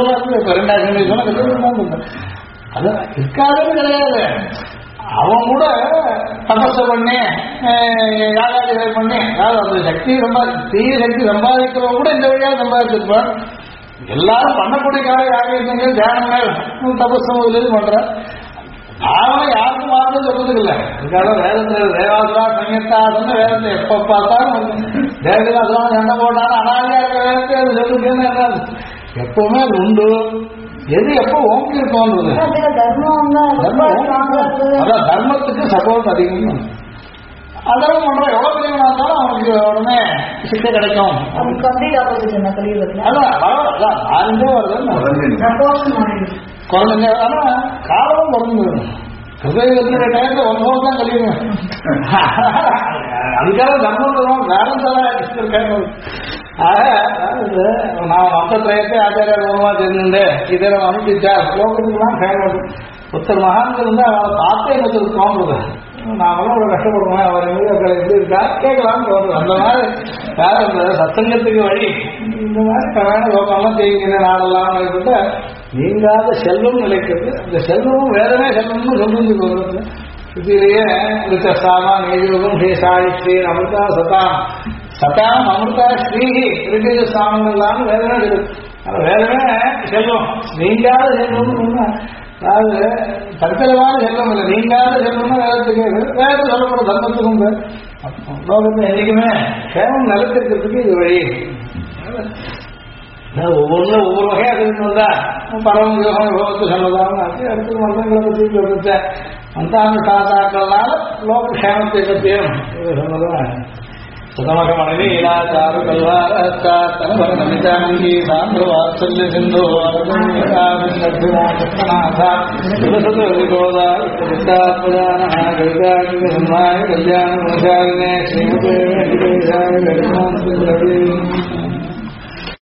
2000 அது இருக்காதுன்னு கிடையாது. அவன் கூட தபச பண்ணி யாகாதிகள் பண்ணி அதாவது அந்த சக்தி தீய சக்தி சம்பாதிக்கிறவங்க கூட இந்த வழியாக சம்பாதிச்சிருப்பான். எல்லாரும் பண்ணக்கூடிய கால யாகங்கள் தியானங்கள் தபசம் இது பண்ற அவனை யாருக்கும் மாற்றம் சொல்றதுக்கு இல்லை. அதுக்காக வேதத்துல தேவாசுரா சங்கத்தாசன்னு வேதத்தை எப்ப பார்த்தாலும் தேவதாசுரம் சண்டை போட்டாலும் அனாதியா இருக்க வேதத்தை அது சொல்லுதுன்னு என்ன எப்பவுமே அது உண்டு. எது எப்போ ஓங்கி இருக்கோன்றது அதான் தர்மத்துக்கு சப்போர்ட் அதிகம். அதெல்லாம் பண்ற எவ்வளவு பெரியவனா இருந்தாலும் அவனுக்கு உடனே சிக்கை கிடைக்கும். அதான் ஆரஞ்சே வருது குழந்தைங்க. ஆனா காலமும் பிறந்து ஹிருதயத்தினுடைய டயத்தை 1 hour தான் கழிவுங்க. அதுக்காக தர்மம் வேற நான் மொத்தத்திரயத்தை ஆச்சாரிய மூலமா தெரிஞ்சுண்டு இதை அனுப்பிச்சா லோகத்துக்குலாம் ஃபேமஸ். ஒருத்தர் மகான்கள் வந்து அவளை பார்த்தே எனக்கு தோன்றுது. நாமெல்லாம் ஒரு கஷ்டப்படுவோம், அவர் எப்படி இருக்கா கேட்கலாம்னு தோணுது. அந்த மாதிரி யார் அந்த சத்தங்கத்துக்கு வழி இந்த மாதிரி கல்யாண லோகம்லாம் தேய்கிற நாளெல்லாம் இருக்கிட்ட நீங்காத செல்வம் நிலைக்கிறது. அந்த செல்வமும் வேறமே செல்வம்னு சொல்றது வருது. சுத்திலேயே இந்த சாமா நெய்யோகம் ஸ்ரீ சாயி ஸ்ரீ அமிர்தா சதாம் சதாம் அமிர்தா ஸ்ரீ இருக்கு சாமங்கள்லாம் வேறமே இருக்கு. அந்த வேறமே செல்வம் நீங்காத செல்வம்னு சொன்னா அதாவது தற்கொலைவான செல்வம் இல்லை, நீங்காத செல்வம்னா வேதத்துக்கு வேத சொல்லப்படும் தர்மத்துக்கும் லோகத்தை என்றைக்குமே சேவம் நிலத்திருக்கிறதுக்கு இது வழி. ஒவ்வொன்றும் ஒவ்வொரு வகையா இருக்கணும்தா பரவம் யோகம் யோகத்தை சொன்னதாகவும் அடுத்த மந்திரங்களை பற்றி சொல்லிட்ட மந்தானுஷ்டாத்தாக்கள்னால லோக க்ஷேமத்தை பற்றியும் சொன்னதான் சுதமகமணவீலாச்சாரு கல்வாரச்சாத்தனமிதாங்கி சாந்திரவாத்சல்ய சிந்தோ கல்யாண குணசாலினே ஸ்ரீமதே வெங்கடேசாய